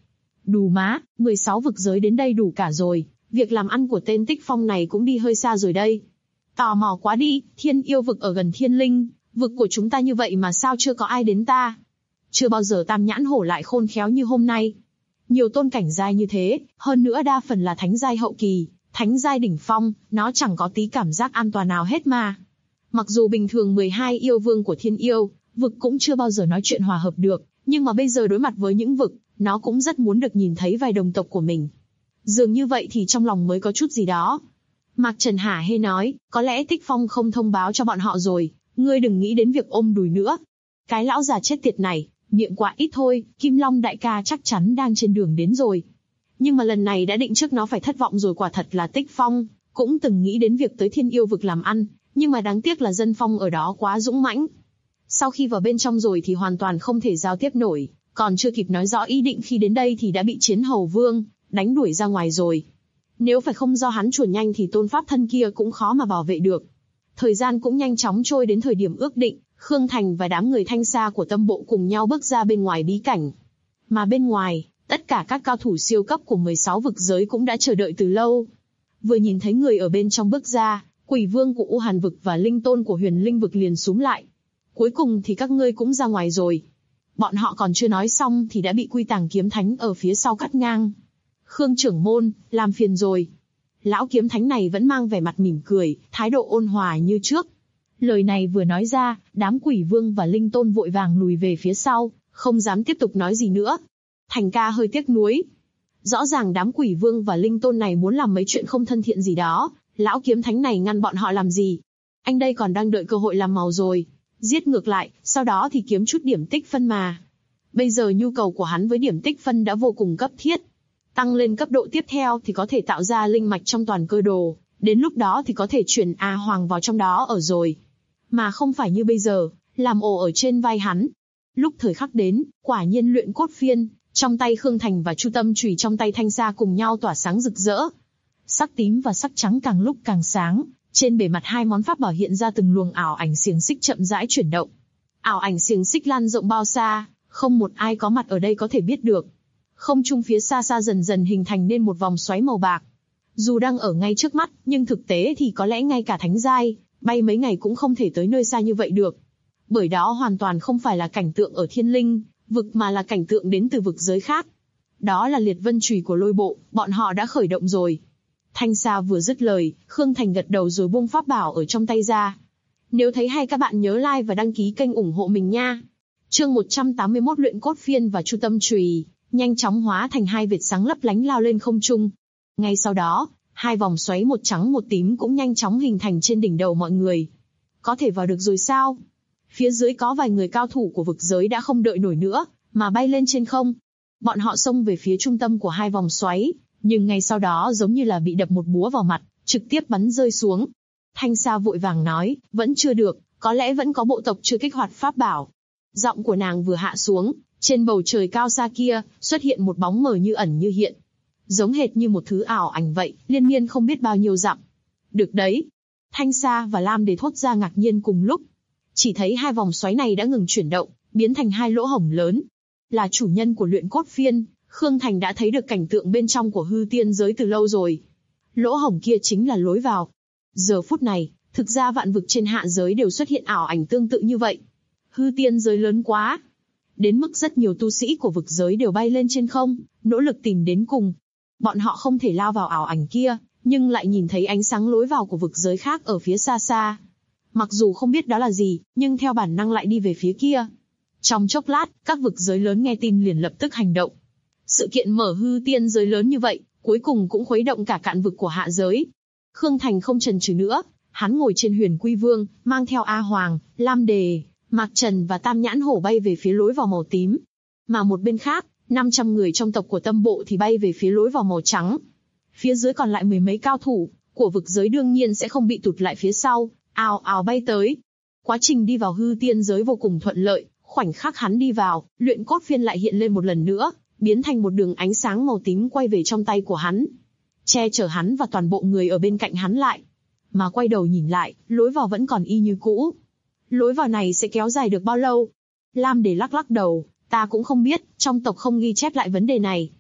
Đù má, 16 vực giới đến đây đủ cả rồi, việc làm ăn của tên Tích Phong này cũng đi hơi xa rồi đây. Tò mò quá đi, thiên yêu vực ở gần thiên linh, vực của chúng ta như vậy mà sao chưa có ai đến ta? Chưa bao giờ Tam Nhãn Hổ lại khôn khéo như hôm nay. Nhiều tôn cảnh giai như thế, hơn nữa đa phần là thánh giai hậu kỳ, thánh giai đỉnh phong, nó chẳng có tí cảm giác an toàn nào hết mà. Mặc dù bình thường 12 yêu vương của thiên yêu vực cũng chưa bao giờ nói chuyện hòa hợp được, nhưng mà bây giờ đối mặt với những vực, nó cũng rất muốn được nhìn thấy vài đồng tộc của mình. Dường như vậy thì trong lòng mới có chút gì đó. Mạc Trần hả hê nói, có lẽ Tích Phong không thông báo cho bọn họ rồi, ngươi đừng nghĩ đến việc ôm đùi nữa. Cái lão già chết tiệt này, miệng quá ít thôi, Kim Long đại ca chắc chắn đang trên đường đến rồi. Nhưng mà lần này đã định trước nó phải thất vọng rồi, quả thật là Tích Phong cũng từng nghĩ đến việc tới thiên yêu vực làm ăn, nhưng mà đáng tiếc là dân phong ở đó quá dũng mãnh. Sau khi vào bên trong rồi thì hoàn toàn không thể giao tiếp nổi, còn chưa kịp nói rõ ý định khi đến đây thì đã bị Chiến Hầu Vương đánh đuổi ra ngoài rồi. Nếu phải không do hắn chuồn nhanh thì tôn pháp thân kia cũng khó mà bảo vệ được. Thời gian cũng nhanh chóng trôi đến thời điểm ước định, Khương Thành và đám người Thanh Sa của Tâm Bộ cùng nhau bước ra bên ngoài bí cảnh. Mà bên ngoài, tất cả các cao thủ siêu cấp của 16 vực giới cũng đã chờ đợi từ lâu. Vừa nhìn thấy người ở bên trong bước ra, Quỷ Vương của U Hàn vực và Linh Tôn của Huyền Linh vực liền xúm lại. Cuối cùng thì các ngươi cũng ra ngoài rồi. Bọn họ còn chưa nói xong thì đã bị Quy Tàng Kiếm Thánh ở phía sau cắt ngang. Khương trưởng môn, làm phiền rồi. Lão kiếm thánh này vẫn mang vẻ mặt mỉm cười, thái độ ôn hòa như trước. Lời này vừa nói ra, đám Quỷ Vương và Linh Tôn vội vàng lùi về phía sau, không dám tiếp tục nói gì nữa. Thành ca hơi tiếc nuối. Rõ ràng đám Quỷ Vương và Linh Tôn này muốn làm mấy chuyện không thân thiện gì đó, lão kiếm thánh này ngăn bọn họ làm gì? Anh đây còn đang đợi cơ hội làm màu rồi. Giết ngược lại, sau đó thì kiếm chút điểm tích phân mà. Bây giờ nhu cầu của hắn với điểm tích phân đã vô cùng cấp thiết. Tăng lên cấp độ tiếp theo thì có thể tạo ra linh mạch trong toàn cơ đồ, đến lúc đó thì có thể chuyển A Hoàng vào trong đó ở rồi. Mà không phải như bây giờ, làm ổ ở trên vai hắn. Lúc thời khắc đến, quả nhiên luyện cốt phiên, trong tay Khương Thành và Chu Tâm Chùy trong tay Thanh Sa cùng nhau tỏa sáng rực rỡ. Sắc tím và sắc trắng càng lúc càng sáng, trên bề mặt hai món pháp bảo hiện ra từng luồng ảo ảnh xiềng xích chậm rãi chuyển động. Ảo ảnh xiềng xích lan rộng bao xa, không một ai có mặt ở đây có thể biết được. Không trung phía xa xa dần dần hình thành nên một vòng xoáy màu bạc. Dù đang ở ngay trước mắt, nhưng thực tế thì có lẽ ngay cả thánh giai, bay mấy ngày cũng không thể tới nơi xa như vậy được. Bởi đó hoàn toàn không phải là cảnh tượng ở thiên linh vực mà là cảnh tượng đến từ vực giới khác. Đó là liệt vân chùy của Lôi Bộ, bọn họ đã khởi động rồi. Thanh Sa vừa dứt lời, Khương Thành gật đầu rồi buông pháp bảo ở trong tay ra. Nếu thấy hay các bạn nhớ like và đăng ký kênh ủng hộ mình nha. Chương 181 luyện cốt phiên và Chu Tâm Chùy nhanh chóng hóa thành hai vệt sáng lấp lánh lao lên không trung. Ngay sau đó, hai vòng xoáy một trắng một tím cũng nhanh chóng hình thành trên đỉnh đầu mọi người. Có thể vào được rồi sao? Phía dưới có vài người cao thủ của vực giới đã không đợi nổi nữa, mà bay lên trên không. Bọn họ xông về phía trung tâm của hai vòng xoáy, nhưng ngay sau đó giống như là bị đập một búa vào mặt, trực tiếp bắn rơi xuống. Thanh Sa vội vàng nói, vẫn chưa được, có lẽ vẫn có bộ tộc chưa kích hoạt pháp bảo. Giọng của nàng vừa hạ xuống, trên bầu trời cao xa kia, xuất hiện một bóng mờ như ẩn như hiện. Giống hệt như một thứ ảo ảnh vậy, liên miên không biết bao nhiêu dặm. Được đấy. Thanh Sa và Lam Đề thốt ra ngạc nhiên cùng lúc. Chỉ thấy hai vòng xoáy này đã ngừng chuyển động, biến thành hai lỗ hổng lớn. Là chủ nhân của luyện cốt phiên, Khương Thành đã thấy được cảnh tượng bên trong của hư tiên giới từ lâu rồi. Lỗ hổng kia chính là lối vào. Giờ phút này, thực ra vạn vực trên hạ giới đều xuất hiện ảo ảnh tương tự như vậy. Hư tiên giới lớn quá. Đến mức rất nhiều tu sĩ của vực giới đều bay lên trên không, nỗ lực tìm đến cùng. Bọn họ không thể lao vào ảo ảnh kia, nhưng lại nhìn thấy ánh sáng lối vào của vực giới khác ở phía xa xa. Mặc dù không biết đó là gì, nhưng theo bản năng lại đi về phía kia. Trong chốc lát, các vực giới lớn nghe tin liền lập tức hành động. Sự kiện mở hư tiên giới lớn như vậy, cuối cùng cũng khuấy động cả cạn vực của hạ giới. Khương Thành không chần chừ nữa, hắn ngồi trên Huyền Quy Vương, mang theo A Hoàng, Lam Đề, Mạc Trần và Tam Nhãn Hổ bay về phía lối vào màu tím. Mà một bên khác, 500 người trong tộc của Tâm Bộ thì bay về phía lối vào màu trắng. Phía dưới còn lại mười mấy cao thủ của vực giới đương nhiên sẽ không bị tụt lại phía sau, ào ào bay tới. Quá trình đi vào hư tiên giới vô cùng thuận lợi, khoảnh khắc hắn đi vào, luyện cốt phiên lại hiện lên một lần nữa, biến thành một đường ánh sáng màu tím quay về trong tay của hắn, che chở hắn và toàn bộ người ở bên cạnh hắn lại. Mà quay đầu nhìn lại, lối vào vẫn còn y như cũ. Lối vào này sẽ kéo dài được bao lâu? Lam Đề lắc lắc đầu, ta cũng không biết, trong tộc không ghi chép lại vấn đề này.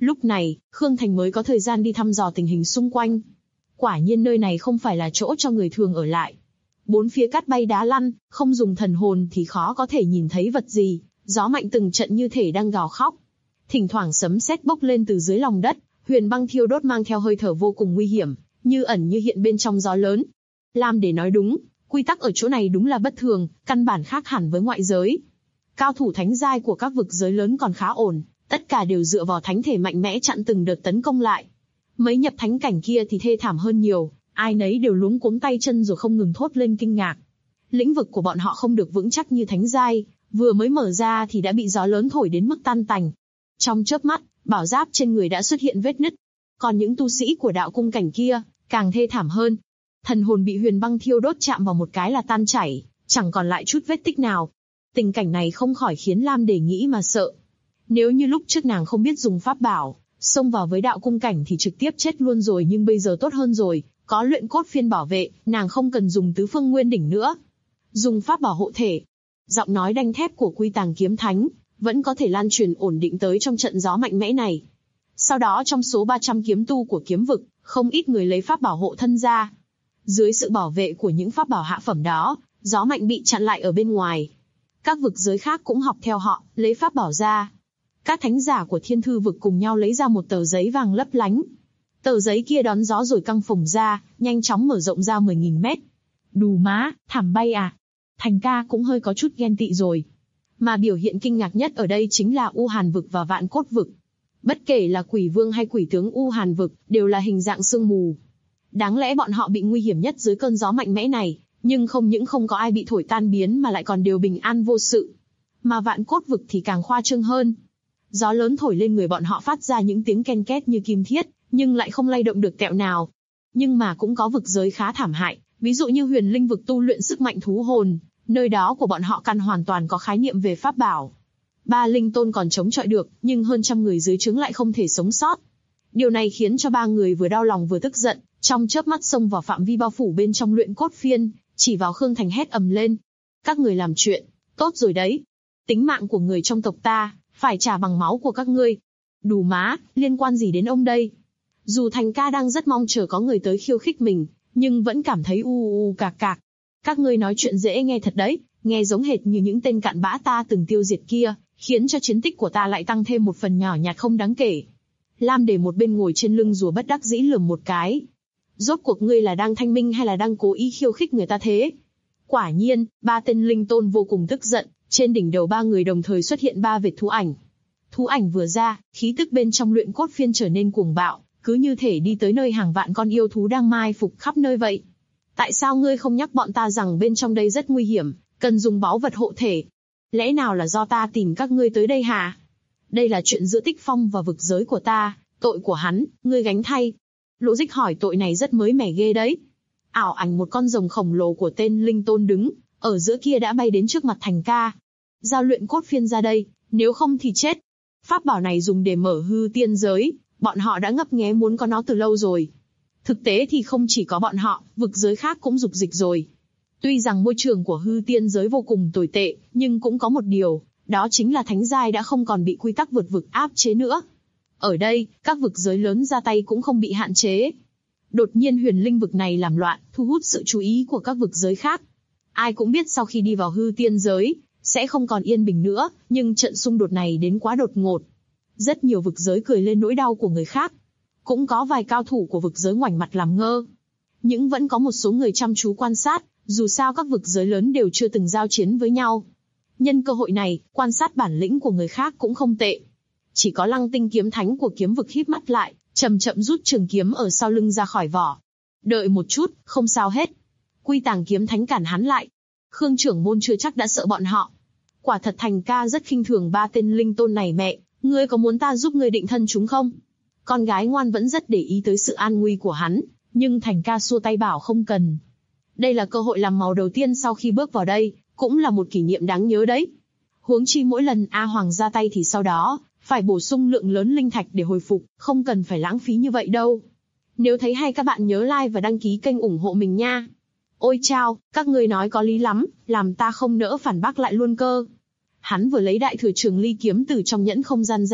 Lúc này, Khương Thành mới có thời gian đi thăm dò tình hình xung quanh. Quả nhiên nơi này không phải là chỗ cho người thường ở lại. Bốn phía cát bay đá lăn, không dùng thần hồn thì khó có thể nhìn thấy vật gì, gió mạnh từng trận như thể đang gào khóc. Thỉnh thoảng sấm sét bốc lên từ dưới lòng đất, huyền băng thiêu đốt mang theo hơi thở vô cùng nguy hiểm, như ẩn như hiện bên trong gió lớn. Lam để nói đúng, quy tắc ở chỗ này đúng là bất thường, căn bản khác hẳn với ngoại giới. Cao thủ thánh giai của các vực giới lớn còn khá ổn, tất cả đều dựa vào thánh thể mạnh mẽ chặn từng đợt tấn công lại. Mấy nhập thánh cảnh kia thì thê thảm hơn nhiều, ai nấy đều luống cuống tay chân rồi không ngừng thốt lên kinh ngạc. Lĩnh vực của bọn họ không được vững chắc như thánh giai, vừa mới mở ra thì đã bị gió lớn thổi đến mức tan tành. Trong chớp mắt, bảo giáp trên người đã xuất hiện vết nứt. Còn những tu sĩ của đạo cung cảnh kia, càng thê thảm hơn. Thần hồn bị huyền băng thiêu đốt chạm vào một cái là tan chảy, chẳng còn lại chút vết tích nào. Tình cảnh này không khỏi khiến Lam Đề nghĩ mà sợ. Nếu như lúc trước nàng không biết dùng pháp bảo, xông vào với đạo cung cảnh thì trực tiếp chết luôn rồi, nhưng bây giờ tốt hơn rồi, có luyện cốt phiên bảo vệ, nàng không cần dùng tứ phương nguyên đỉnh nữa. Dùng pháp bảo hộ thể. Giọng nói đanh thép của Quy Tàng Kiếm Thánh vẫn có thể lan truyền ổn định tới trong trận gió mạnh mẽ này. Sau đó trong số 300 kiếm tu của kiếm vực, không ít người lấy pháp bảo hộ thân ra. Dưới sự bảo vệ của những pháp bảo hạ phẩm đó, gió mạnh bị chặn lại ở bên ngoài. Các vực giới khác cũng học theo họ, lấy pháp bảo ra. Các thánh giả của thiên thư vực cùng nhau lấy ra một tờ giấy vàng lấp lánh. Tờ giấy kia đón gió rồi căng phồng ra, nhanh chóng mở rộng ra 10.000 mét. Đù má, thảm bay à. Thành ca cũng hơi có chút ghen tị rồi. Mà biểu hiện kinh ngạc nhất ở đây chính là U Hàn vực và Vạn Cốt vực. Bất kể là quỷ vương hay quỷ tướng U Hàn vực, đều là hình dạng sương mù. Đáng lẽ bọn họ bị nguy hiểm nhất dưới cơn gió mạnh mẽ này, nhưng không những không có ai bị thổi tan biến mà lại còn đều bình an vô sự. Mà Vạn Cốt vực thì càng khoa trương hơn. Gió lớn thổi lên người bọn họ phát ra những tiếng ken két như kim thiết, nhưng lại không lay động được tẹo nào. Nhưng mà cũng có vực giới khá thảm hại, ví dụ như Huyền Linh vực tu luyện sức mạnh thú hồn, nơi đó của bọn họ căn hoàn toàn có khái niệm về pháp bảo. 3 linh tôn còn chống chọi được, nhưng hơn trăm người dưới trướng lại không thể sống sót. Điều này khiến cho 3 người vừa đau lòng vừa tức giận, trong chớp mắt xông vào phạm vi bao phủ bên trong luyện cốt phiên, chỉ vào Khương Thành hét ầm lên. Các người làm chuyện, tốt rồi đấy. Tính mạng của người trong tộc ta, phải trả bằng máu của các ngươi. Đù má, liên quan gì đến ông đây? Dù Thành ca đang rất mong chờ có người tới khiêu khích mình, nhưng vẫn cảm thấy cạc cạc. Các ngươi nói chuyện dễ nghe thật đấy, nghe giống hệt như những tên cặn bã ta từng tiêu diệt kia, khiến cho chiến tích của ta lại tăng thêm một phần nhỏ nhặt không đáng kể. Lam để một bên ngồi trên lưng rùa bất đắc dĩ lườm một cái. Rốt cuộc ngươi là đang thanh minh hay là đang cố ý khiêu khích người ta thế? Quả nhiên, 3 tên linh tôn vô cùng tức giận, trên đỉnh đầu 3 người đồng thời xuất hiện 3 vệt thú ảnh. Thú ảnh vừa ra, khí tức bên trong luyện cốt phiên trở nên cuồng bạo, cứ như thể đi tới nơi hàng vạn con yêu thú đang mai phục khắp nơi vậy. Tại sao ngươi không nhắc bọn ta rằng bên trong đây rất nguy hiểm, cần dùng báu vật hộ thể? Lẽ nào là do ta tìm các ngươi tới đây hả? Đây là chuyện giữa Tích Phong và vực giới của ta, tội của hắn, ngươi gánh thay. Lộ Dịch hỏi tội này rất mới mẻ ghê đấy. Ảo ảnh một con rồng khổng lồ của tên linh tôn đứng ở giữa kia đã bay đến trước mặt Thành ca. Giao luyện cốt phiên ra đây, nếu không thì chết. Pháp bảo này dùng để mở hư tiên giới, bọn họ đã ngấp nghé muốn có nó từ lâu rồi. Thực tế thì không chỉ có bọn họ, vực giới khác cũng dục dịch rồi. Tuy rằng môi trường của hư tiên giới vô cùng tồi tệ, nhưng cũng có một điều, đó chính là thánh giai đã không còn bị quy tắc vượt vực áp chế nữa. Ở đây, các vực giới lớn ra tay cũng không bị hạn chế. Đột nhiên Huyền Linh vực này làm loạn, thu hút sự chú ý của các vực giới khác. Ai cũng biết sau khi đi vào hư tiên giới, sẽ không còn yên bình nữa, nhưng trận xung đột này đến quá đột ngột. Rất nhiều vực giới cười lên nỗi đau của người khác. Cũng có vài cao thủ của vực giới ngoảnh mặt làm ngơ. Nhưng vẫn có một số người chăm chú quan sát, dù sao các vực giới lớn đều chưa từng giao chiến với nhau. Nhân cơ hội này, quan sát bản lĩnh của người khác cũng không tệ. Chỉ có Lăng Tinh kiếm thánh của kiếm vực híp mắt lại, chậm chậm rút trường kiếm ở sau lưng ra khỏi vỏ. Đợi một chút, không sao hết. Quy Tàng kiếm thánh cản hắn lại. Khương trưởng môn chưa chắc đã sợ bọn họ. Quả thật Thành ca rất khinh thường 3 tên linh tôn này mẹ, ngươi có muốn ta giúp ngươi định thân chúng không? Con gái ngoan vẫn rất để ý tới sự an nguy của hắn, nhưng Thành ca xua tay bảo không cần. Đây là cơ hội làm màu đầu tiên sau khi bước vào đây, cũng là một kỷ niệm đáng nhớ đấy. Huống chi mỗi lần A Hoàng ra tay thì sau đó, phải bổ sung lượng lớn linh thạch để hồi phục, không cần phải lãng phí như vậy đâu. Nếu thấy hay các bạn nhớ like và đăng ký kênh ủng hộ mình nha. Ôi chao, các ngươi nói có lý lắm, làm ta không nỡ phản bác lại luôn cơ. Hắn vừa lấy đại thừa trường ly kiếm từ trong nhẫn không gian ra,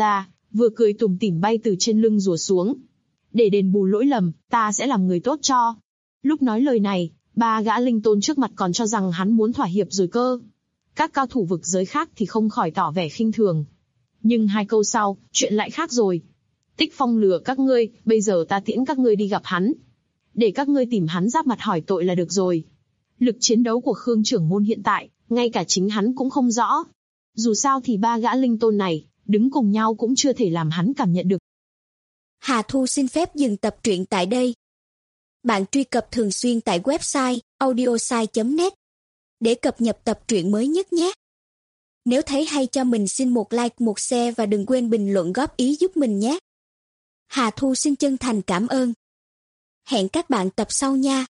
vừa cười tủm tỉm bay từ trên lưng rùa xuống. Để đền bù lỗi lầm, ta sẽ làm người tốt cho. Lúc nói lời này, ba gã linh tôn trước mặt còn cho rằng hắn muốn thỏa hiệp rồi cơ. Các cao thủ vực giới khác thì không khỏi tỏ vẻ khinh thường. Nhưng 2 câu sau, chuyện lại khác rồi. Tích Phong lừa các ngươi, bây giờ ta tiễn các ngươi đi gặp hắn. Để các ngươi tìm hắn giáp mặt hỏi tội là được rồi. Lực chiến đấu của Khương trưởng môn hiện tại, ngay cả chính hắn cũng không rõ. Dù sao thì 3 gã linh tôn này, đứng cùng nhau cũng chưa thể làm hắn cảm nhận được. Hà Thu xin phép dừng tập truyện tại đây. Bạn truy cập thường xuyên tại website audiosai.net để cập nhật tập truyện mới nhất nhé. Nếu thấy hay cho mình xin một like, một share và đừng quên bình luận góp ý giúp mình nhé. Hà Thu xin chân thành cảm ơn. Hẹn các bạn tập sau nha.